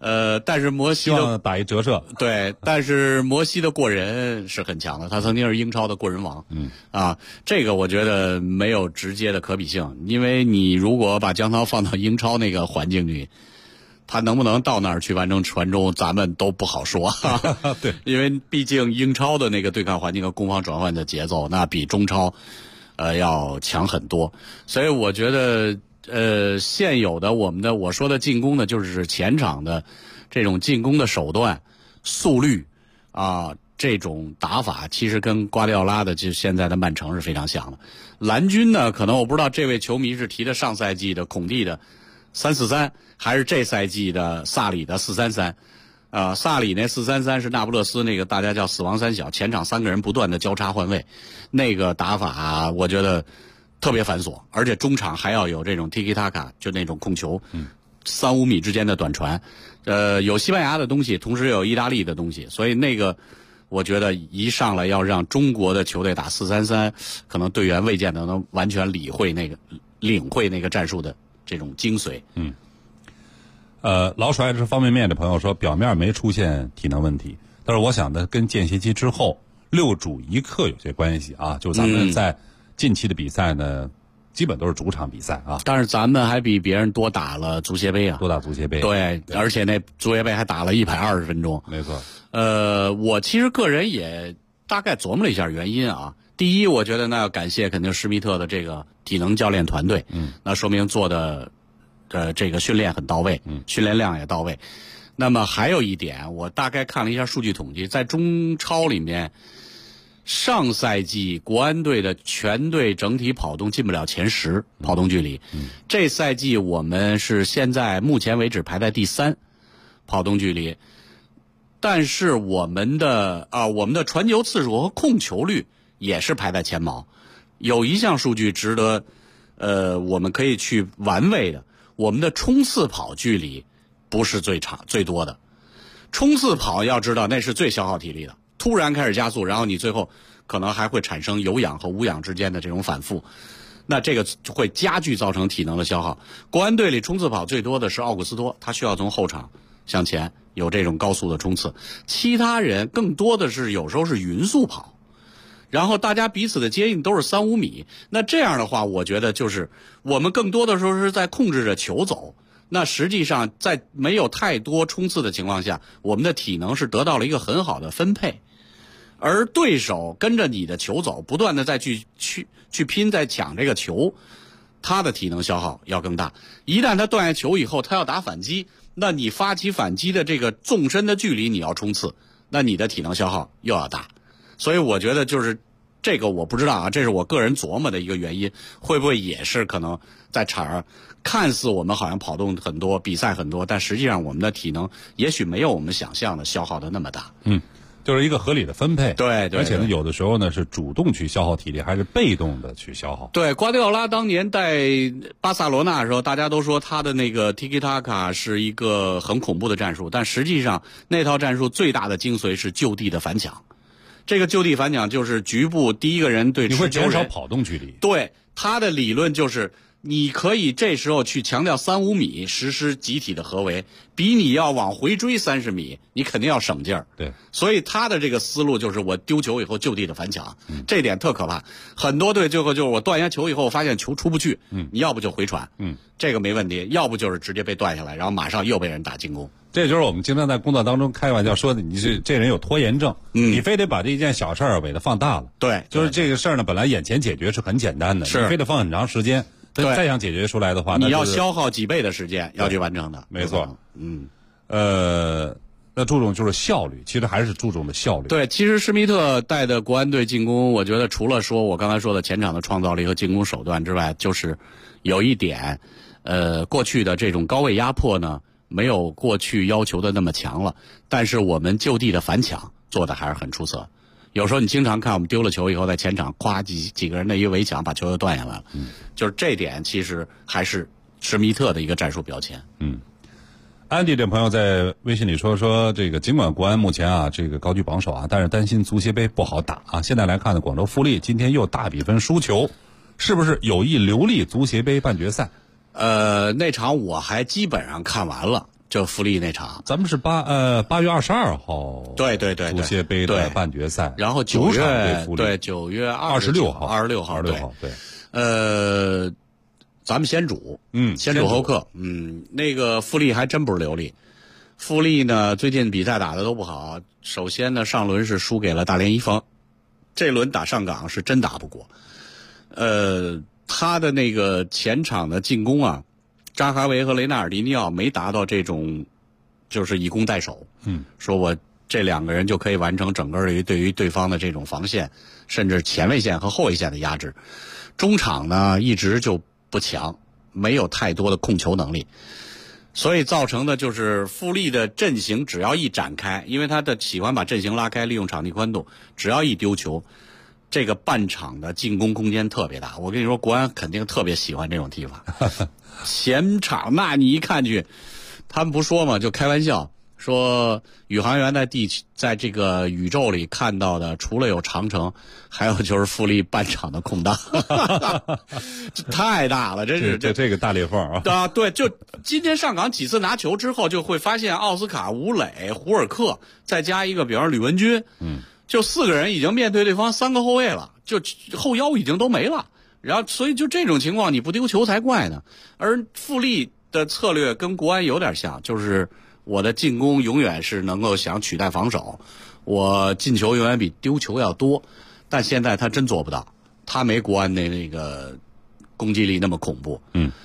但是摩西希望打一折射。 对，但是摩西的过人是很强的，他曾经是英超的过人王。这个我觉得没有直接的可比性，因为你如果把江涛放到英超那个环境里，他能不能到那儿去完成传中，咱们都不好说。 对， 因为毕竟英超的那个对抗环境和攻防转换的节奏，那比中超要强很多，所以我觉得现有的我说的进攻呢，就是前场的这种进攻的手段、速率这种打法，其实跟瓜迪奥拉的就现在的曼城是非常像的。蓝军呢，可能我不知道这位球迷是提的上赛季的孔蒂的3-4-3，还是这赛季的萨里的4-3-3。萨里那4-3-3是那不勒斯那个大家叫死亡三小，前场3个人不断的交叉换位，那个打法我觉得特别繁琐，而且中场还要有这种 tiki taka， 就那种控球，3-5米之间的短传，有西班牙的东西，同时有意大利的东西，所以那个我觉得一上来要让中国的球队打4-3-3，可能队员未见得能完全领会那个战术的这种精髓。 老鼠爱吃方便面的朋友说，表面没出现体能问题，但是我想呢，跟间歇期之后6主1客有些关系啊。就咱们在近期的比赛呢，基本都是主场比赛啊。 但是咱们还比别人多打了足协杯啊， 多打足协杯。 对，而且那足协杯还打了120分钟。 没错。 我其实个人也大概琢磨了一下原因啊。第一，我觉得那要感谢肯定施密特的这个体能教练团队，那说明做的这个训练很到位，训练量也到位。那么还有一点，我大概看了一下数据统计，在中超里面，上赛季国安队的全队整体跑动进不了前10，跑动距离。这赛季我们是现在目前为止排在第3，跑动距离。但是我们的传球次数和控球率也是排在前茅。有一项数据值得我们可以去玩味的。我们的冲刺跑距离不是最长最多的，冲刺跑要知道那是最消耗体力的，突然开始加速，然后你最后可能还会产生有氧和无氧之间的这种反复，那这个会加剧造成体能的消耗。国安队里冲刺跑最多的是奥古斯托，他需要从后场向前有这种高速的冲刺，其他人更多的是有时候是匀速跑，然后大家彼此的接应都是3-5米，那这样的话我觉得就是我们更多的时候是在控制着球走，那实际上在没有太多冲刺的情况下，我们的体能是得到了一个很好的分配，而对手跟着你的球走，不断的再去拼在抢这个球，他的体能消耗要更大。一旦他断下球以后，他要打反击，那你发起反击的这个纵深的距离你要冲刺，那你的体能消耗又要大。所以我觉得就是这个我不知道啊，这是我个人琢磨的一个原因，会不会也是可能在场上看似我们好像跑动很多，比赛很多，但实际上我们的体能也许没有我们想象的消耗的那么大。 就是一个合理的分配。 对， 而且呢，有的时候呢是主动去消耗体力，还是被动的去消耗。 对，瓜迪奥拉当年带巴塞罗那的时候，大家都说他的那个 tiki taka 是一个很恐怖的战术，但实际上那套战术最大的精髓是就地的反抢。这个就地反抢就是局部第一个人对持球人， 你会减少跑动距离。 对，他的理论就是你可以这时候去强调3-5米实施集体的合围，比你要往回追30米，你肯定要省劲儿。 对， 所以他的这个思路就是我丢球以后就地的反抢，这点特可怕。很多队最后就是我断下球以后发现球出不去，你要不就回传，这个没问题，要不就是直接被断下来，然后马上又被人打进攻。 这就是我们经常在工作当中开玩笑说的，你是这人有拖延症，你非得把这一件小事儿给它放大了。 对， 就是这个事儿呢，本来眼前解决是很简单的，你非得放很长时间，再想解决出来的话， 你要消耗几倍的时间要去完成的。 没错。那注重就是效率，其实还是注重的效率。 对，其实施密特带的国安队进攻，我觉得除了说我刚才说的前场的创造力和进攻手段之外，就是有一点，过去的这种高位压迫呢，没有过去要求的那么强了，但是我们就地的反抢做的还是很出色。有时候你经常看我们丢了球以后，在前场夸几个人的一个围抢，把球又断下来了。就是这点其实还是施密特的一个战术标签。 安迪这朋友在微信里说这个尽管国安目前啊这个高居榜首啊，但是担心足协杯不好打啊。现在来看呢，广州富力今天又大比分输球，是不是有意留力足协杯半决赛？ 那场我还基本上看完了。 就富力那场。 咱们是8月22号， 对， 足协杯的半决赛， 然后9月26号，对。咱们先主，先主后客，那个富力还真不是流利。富力呢，最近比赛打得都不好。首先呢，上轮是输给了大连一方，这轮打上港是真打不过。他的那个前场的进攻啊，扎哈维和雷纳尔迪尼奥没达到这种，就是以攻代守。说我这两个人就可以完成整个对于对方的这种防线，甚至前卫线和后卫线的压制。中场呢，一直就不强，没有太多的控球能力，所以造成的就是富力的阵型只要一展开，因为他的喜欢把阵型拉开，利用场地宽度，只要一丢球，这个半场的进攻空间特别大。我跟你说，国安肯定特别喜欢这种踢法。前场那你一看去，他们不说嘛，就开玩笑说宇航员在这个宇宙里看到的，除了有长城，还有就是富力半场的空档。这太大了，真是这个大裂缝啊！ 对，就今天上港几次拿球之后，就会发现奥斯卡、吴磊、胡尔克，再加一个比方说吕文君，就4个人已经面对对方3个后卫了，就后腰已经都没了。然后所以就这种情况，你不丢球才怪呢。而富力的策略跟国安有点像，就是我的进攻永远是能够想取代防守，我进球永远比丢球要多，但现在他真做不到，他没国安那个攻击力那么恐怖。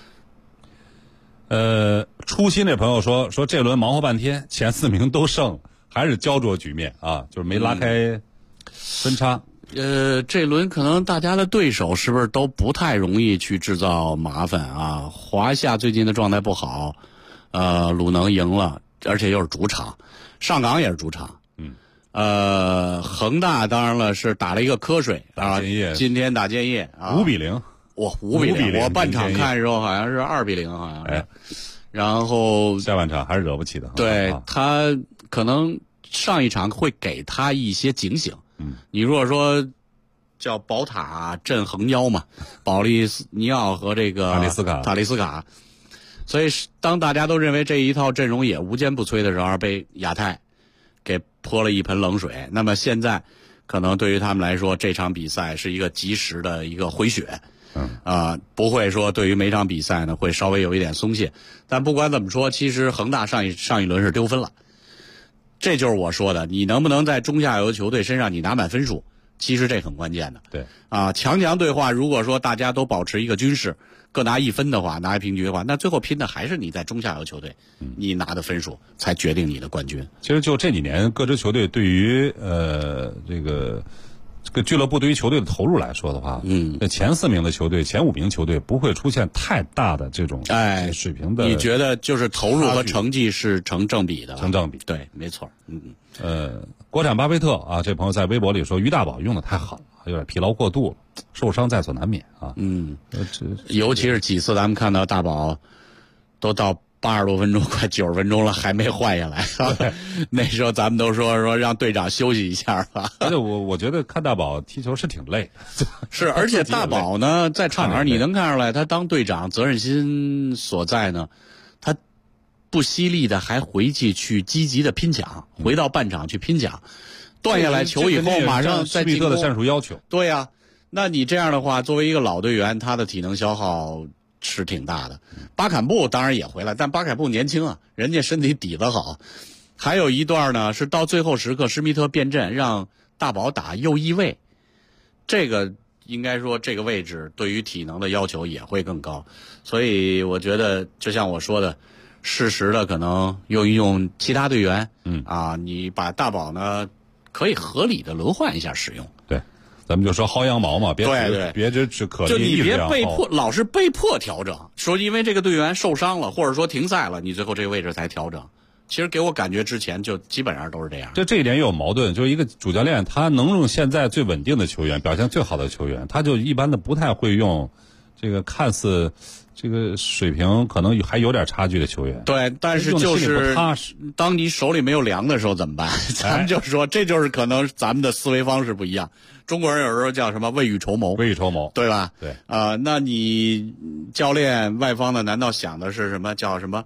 初心那朋友说这轮忙活半天，前4名都胜，还是焦灼局面啊，就是没拉开分差。 这轮可能大家的对手是不是都不太容易去制造麻烦啊？华夏最近的状态不好，鲁能赢了，而且又是主场，上港也是主场。恒大当然了是打了一个瞌睡啊，今天打建业啊 5-0， 哇，5-0，我半场看的时候好像是2-0，好像是。然后下半场还是惹不起的。 对，他可能上一场会给他一些警醒。你如果说叫宝塔镇横腰嘛，保利尼奥和这个塔利斯卡，所以当大家都认为这一套阵容也无坚不摧的时候，被亚太给泼了一盆冷水。那么现在可能对于他们来说，这场比赛是一个及时的一个回血。不会说对于每场比赛呢会稍微有一点松懈。但不管怎么说，其实恒大上一轮是丢分了。这就是我说的，你能不能在中下游球队身上你拿满分数，其实这很关键的。 对强强对话，如果说大家都保持一个均势，各拿1分的话，拿一平局的话，那最后拼的还是你在中下游球队，你拿的分数才决定你的冠军。 其实就这几年各支球队对于这个俱乐部对于球队的投入来说的话，前4名的球队、前5名球队不会出现太大的这种水平的。 你觉得就是投入和成绩是成正比的？ 成正比， 对，没错。 国产巴菲特啊，这朋友在微博里说于大宝用的太狠了，有点疲劳过度了，受伤在所难免啊。 尤其是几次咱们看到大宝都到80多分钟，快90分钟了，还没换下来。那时候咱们都说让队长休息一下吧。 而且我觉得看大宝踢球是挺累的。 是，而且大宝呢，在场上你能看出来，他当队长责任心所在呢，他不惜力的还回去积极的拼抢，回到半场去拼抢，断下来球以后马上再进攻。 的战术要求。 对呀，那你这样的话，作为一个老队员，他的体能消耗是挺大的。巴坎布当然也回来，但巴坎布年轻啊，人家身体底子好。还有一段呢，是到最后时刻，施密特变阵让大宝打右翼位，这个应该说这个位置对于体能的要求也会更高。所以我觉得就像我说的，适时的可能用一用其他队员，你把大宝呢可以合理的轮换一下使用。 对，咱们就说薅羊毛嘛，别只可就你别被迫老是被迫调整，说因为这个队员受伤了，或者说停赛了，你最后这个位置才调整。其实给我感觉之前就基本上都是这样。 这一点也有矛盾，就是一个主教练他能用现在最稳定的球员，表现最好的球员，他就一般的不太会用这个看似这个水平可能还有点差距的球员。 对，但是就是当你手里没有粮的时候怎么办？咱们就说这就是可能咱们的思维方式不一样。中国人有时候叫什么未雨绸缪，对吧？ 对那你教练外方的难道想的是什么叫什么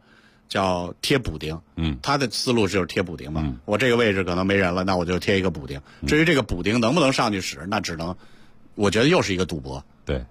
叫贴补丁，他的思路就是贴补丁嘛。我这个位置可能没人了，那我就贴一个补丁。至于这个补丁能不能上去使，那只能，我觉得又是一个赌博。 对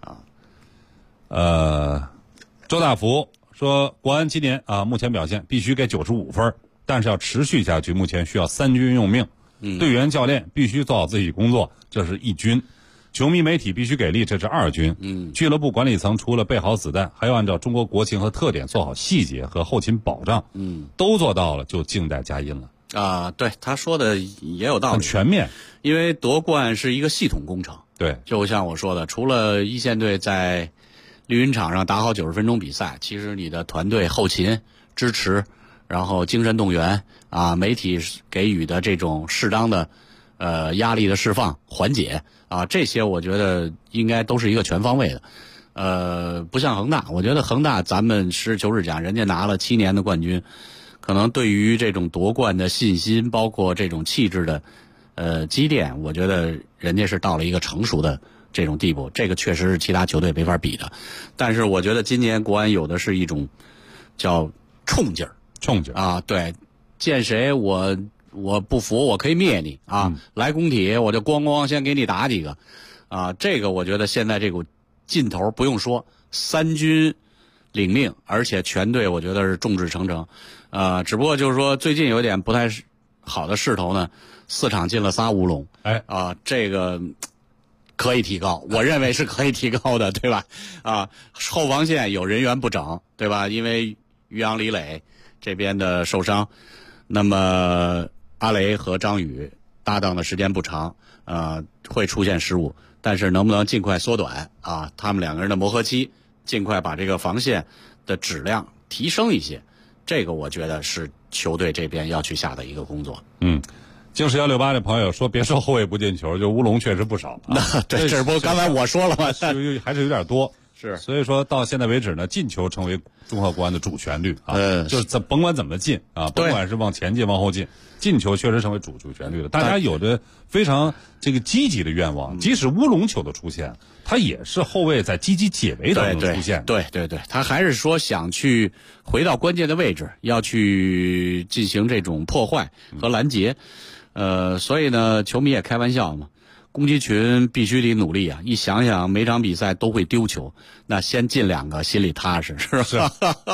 啊，周大福说，国安今年目前表现必须给95分，但是要持续下去，目前需要3军用命，队员教练必须做好自己工作，这是1军。球迷媒体必须给力，这是2军。俱乐部管理层除了备好子弹，还要按照中国国情和特点做好细节和后勤保障。都做到了，就静待佳音了。 对，他说的也有道理， 很全面。 因为夺冠是一个系统工程。 对， 就像我说的，除了一线队在绿茵场上打好90分钟比赛，其实你的团队后勤支持，然后精神动员媒体给予的这种适当的压力的释放缓解这些我觉得应该都是一个全方位的。不像恒大，我觉得恒大咱们实事求是讲，人家拿了7年的冠军，可能对于这种夺冠的信心，包括这种气质的积淀，我觉得人家是到了一个成熟的这种地步，这个确实是其他球队没法比的。但是我觉得今年国安有的是一种叫冲劲儿对，见谁我不服，我可以灭你来工体我就咣咣先给你打几个这个我觉得现在这个劲头不用说，3军领命，而且全队我觉得是众志成城只不过就是说最近有点不太好的势头呢，4场进了3乌龙，这个可以提高，我认为是可以提高的，对吧？后防线有人员不整，对吧？因为于洋、李磊这边的受伤，那么阿雷和张宇搭档的时间不长，会出现失误，但是能不能尽快缩短他们2个人的磨合期，尽快把这个防线的质量提升一些，这个我觉得是球队这边要去下的一个工作。 京师168的朋友说，别说后卫不进球，就乌龙确实不少对，这不刚才我说了吗？ 还是有点多。 是， 所以说到现在为止呢，进球成为中赫国安的主旋律就是甭管怎么进甭管是往前进往后进，进球确实成为主旋律了。大家有着非常这个积极的愿望，即使乌龙球的出现，他也是后卫在积极解围当中出现。 对，他还是说想去回到关键的位置，要去进行这种破坏和拦截。所以呢，球迷也开玩笑嘛。攻击群必须得努力一想想每场比赛都会丢球，那先进2个心里踏实，是吧？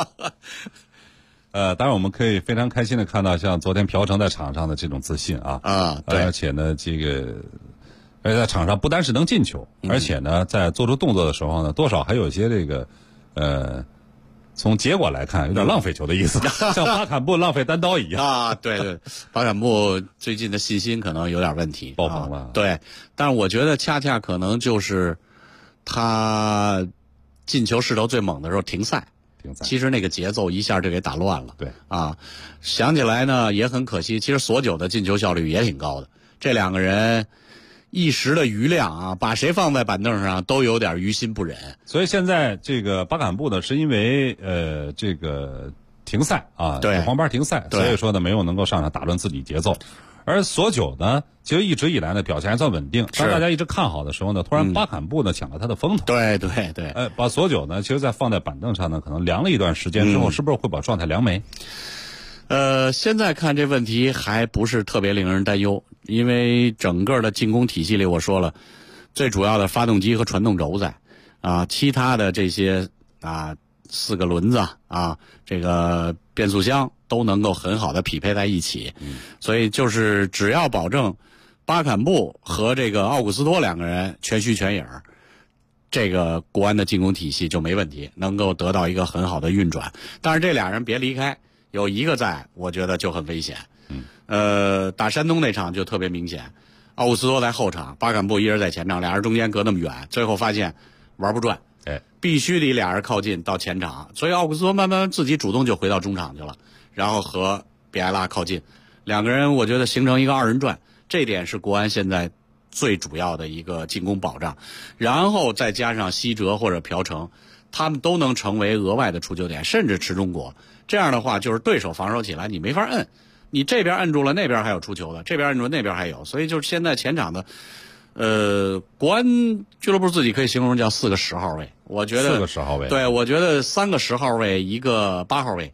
当然我们可以非常开心的看到像昨天朴成在场上的这种自信对， 而且呢而在场上不单是能进球，而且呢在做出动作的时候呢，多少还有一些这个从结果来看有点浪费球的意思像巴坎布浪费单刀一样对，巴坎布最近的信心可能有点问题， 爆棚了对，但是我觉得恰恰可能就是他进球势头最猛的时候停赛，其实那个节奏一下就给打乱了。 对想起来呢也很可惜，其实索久的进球效率也挺高的，这2个人一时的余量把谁放在板凳上都有点于心不忍。 所以现在这个巴坎布呢，是因为这个停赛对， 黄牌停赛，所以说呢没有能够上场打乱自己节奏。而索久呢，其实一直以来呢表现还算稳定，当大家一直看好的时候呢，突然巴坎布呢抢了他的风头。 对， 把索久呢，其实在放在板凳上呢，可能凉了一段时间之后，是不是会把状态凉没？ 现在看这问题还不是特别令人担忧，因为整个的进攻体系里，我说了，最主要的发动机和传动轴在其他的这些4个轮子这个变速箱都能够很好的匹配在一起，所以就是只要保证巴坎布和这个奥古斯托2个人全虚全影，这个国安的进攻体系就没问题，能够得到一个很好的运转。但是这2人别离开，有一个在，我觉得就很危险。打山东那场就特别明显，奥古斯托在后场，巴坎布一人在前场，俩人中间隔那么远，最后发现玩不转，必须得俩人靠近到前场，所以奥古斯托慢慢自己主动就回到中场去了，然后和比埃拉靠近，两个人我觉得形成一个二人转，这点是国安现在最主要的一个进攻保障，然后再加上西哲或者朴成，他们都能成为额外的出球点，甚至池中国，这样的话就是对手防守起来你没法摁，你这边摁住了那边还有出球的，这边摁住了那边还有，所以就是现在前场的国安俱乐部自己可以形容叫4个10号位，我觉得 4个10号位， 对，我觉得3个10号位，1个8号位，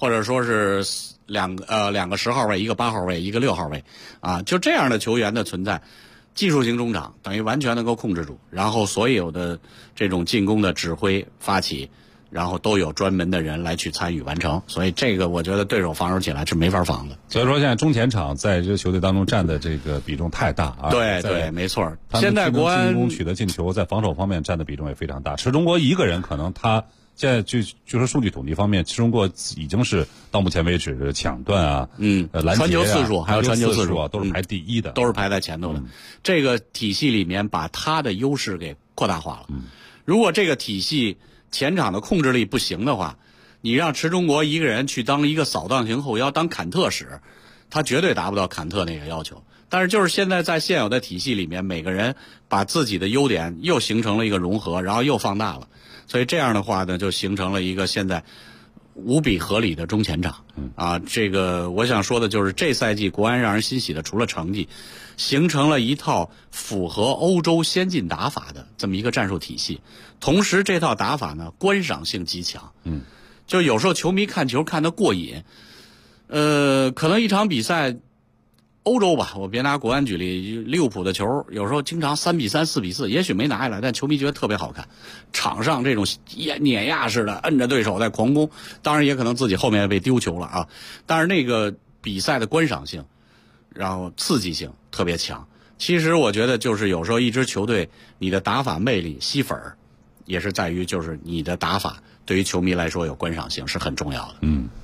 或者说是两个10号位，一个8号位，一个6号位，啊，就这样的球员的存在，技术型中场等于完全能够控制住，然后所有的这种进攻的指挥发起，然后都有专门的人来去参与完成，所以这个我觉得对手防守起来是没法防的。 所以说现在中前场在这个球队当中占的这个比重太大啊。 对对，没错。现在国安进攻取得进球，在防守方面占的比重也非常大。池忠国一个人可能他现在就说数据统计方面，池忠国已经是到目前为止的抢断啊，拦截啊， 传球次数还有传球次数啊，都是排第一的， 都是排在前头的。这个体系里面把他的优势给扩大化了。如果这个体系前场的控制力不行的话，你让池忠国一个人去当一个扫荡型后腰，当坎特使，他绝对达不到坎特那个要求。但是就是现在在现有的体系里面，每个人把自己的优点又形成了一个融合，然后又放大了，所以这样的话呢，就形成了一个现在无比合理的中前场。啊，这个我想说的就是这赛季国安让人欣喜的，除了成绩，形成了一套符合欧洲先进打法的这么一个战术体系。同时这套打法呢，观赏性极强。就有时候球迷看球看得过瘾，可能一场比赛，欧洲吧，我别拿国安举例，利物浦的球有时候经常3-3、4-4，也许没拿下来，但球迷觉得特别好看。场上这种碾压式的摁着对手在狂攻，当然也可能自己后面被丢球了啊。但是那个比赛的观赏性，然后刺激性特别强。其实我觉得就是有时候一支球队你的打法魅力吸粉儿，也是在于就是你的打法对于球迷来说有观赏性是很重要的。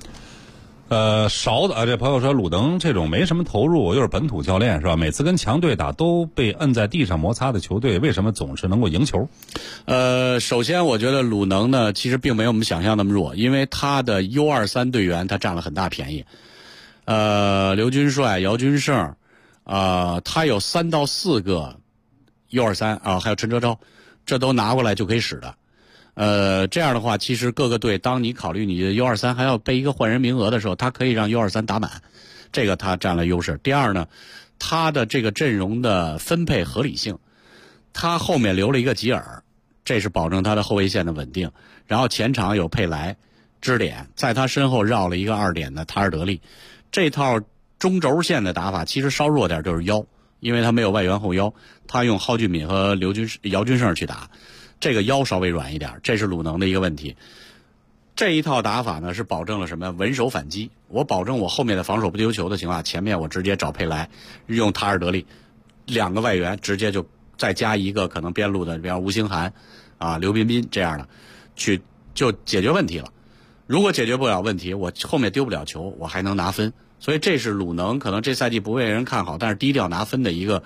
勺子啊，这朋友说鲁能这种没什么投入，又是本土教练是吧？每次跟强队打都被摁在地上摩擦的球队，为什么总是能够赢球？ 首先我觉得鲁能呢，其实并没有我们想象那么弱，因为他的 U23 队员他占了很大便宜。刘军帅、姚军胜，他有3到4个 U23 啊，还有陈哲钊，这都拿过来就可以使的。这样的话，其实各个队，当你考虑你的 U23 还要备一个换人名额的时候，他可以让 U23 打满，这个他占了优势。第二呢，他的这个阵容的分配合理性，他后面留了一个吉尔，这是保证他的后卫线的稳定。然后前场有佩莱支点，在他身后绕了一个2点的塔尔德利。这套中轴线的打法其实稍弱点就是腰，因为他没有外援后腰，他用蒿俊闵和姚军胜去打。这个腰稍微软一点，这是鲁能的一个问题。这一套打法呢，是保证了什么？稳守反击。我保证我后面的防守不丢球的情况下，前面我直接找佩莱，用塔尔德利2个外援，直接就再加一个可能边路的，比方吴兴涵啊、刘彬彬这样的，去就解决问题了。如果解决不了问题，我后面丢不了球，我还能拿分。所以这是鲁能可能这赛季不被人看好，但是低调拿分的一个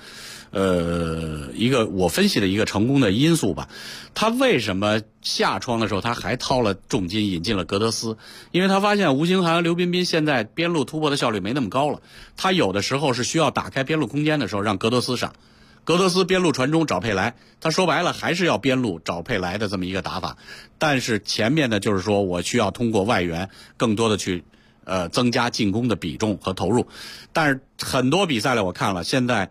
我分析的一个成功的因素吧。他为什么下窗的时候他还掏了重金引进了格德斯？因为他发现吴兴涵和刘彬彬现在边路突破的效率没那么高了，他有的时候是需要打开边路空间的时候让格德斯上，格德斯边路传中找佩莱，他说白了还是要边路找佩莱的这么一个打法。但是前面呢，就是说我需要通过外援更多的去增加进攻的比重和投入。但是很多比赛了我看了，现在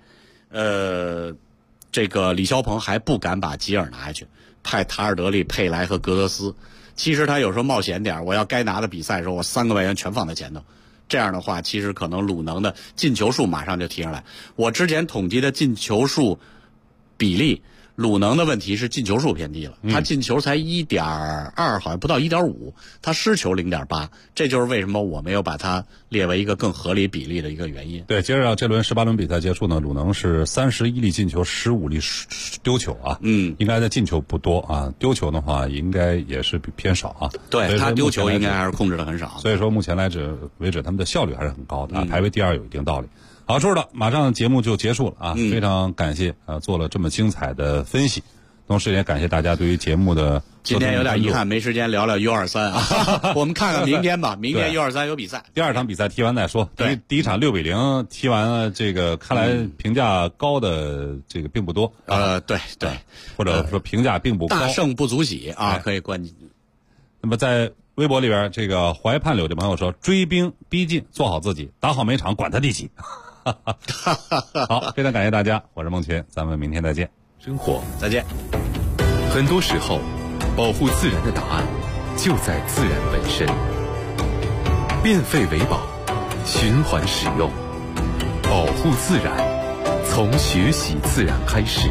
这个李霄鹏还不敢把吉尔拿下去，派塔尔德利、佩莱和格德斯。其实他有时候冒险点，我要该拿的比赛的时候，我3个外援全放在前头。这样的话，其实可能鲁能的进球数马上就提上来。我之前统计的进球数比例，鲁能的问题是进球数偏低了，他进球才 1.2， 好像不到 1.5， 他失球 0.8， 这就是为什么我没有把它列为一个更合理比例的一个原因。 对，接着这轮18轮比赛结束呢，鲁能是31粒进球，15粒丢球啊。应该的进球不多啊，丢球的话应该也是偏少啊。 对，他丢球应该还是控制的很少。 所以说目前为止他们的效率还是很高的啊，排为第2有一定道理。好，说了，马上节目就结束了啊！非常感谢做了这么精彩的分析，同时也感谢大家对于节目的。 今天有点遗憾，没时间聊聊 U23 啊，我们看看明天吧。明天 U23 有比赛， 第2场比赛踢完再说。 对， 第一场6-0踢完了，这个看来评价高的这个并不多。 对， 或者说评价并不高， 大胜不足喜啊，可以关注。 那么在微博里边，这个怀盼柳的朋友说：“追兵逼近，做好自己，打好每场，管他第几。”好，非常感谢大家，我是孟群，咱们明天再见。 生活再见。 很多时候，保护自然的答案就在自然本身。 变废为宝，循环使用，保护自然，从学习自然开始。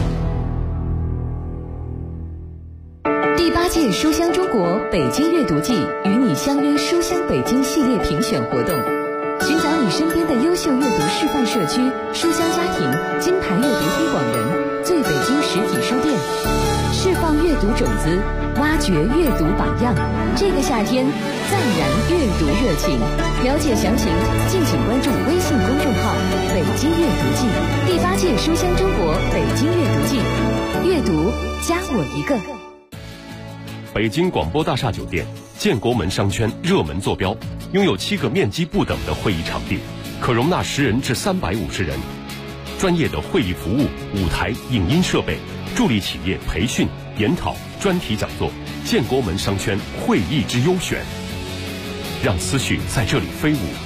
第8届书香中国北京阅读季与你相约书香北京系列评选活动，寻找你身边的优秀阅读示范社区、书香家庭、金牌阅读推广人、最北京实体书店，释放阅读种子，挖掘阅读榜样。这个夏天，暂燃阅读热情。了解详情，敬请关注微信公众号“北京阅读季”。第8届书香中国北京阅读季，阅读加我一个。 北京广播大厦酒店建国门商圈热门坐标，拥有7个面积不等的会议场地，可容纳10人至350人。专业的会议服务、舞台、影音设备，助力企业培训、研讨、专题讲座。建国门商圈会议之优选，让思绪在这里飞舞，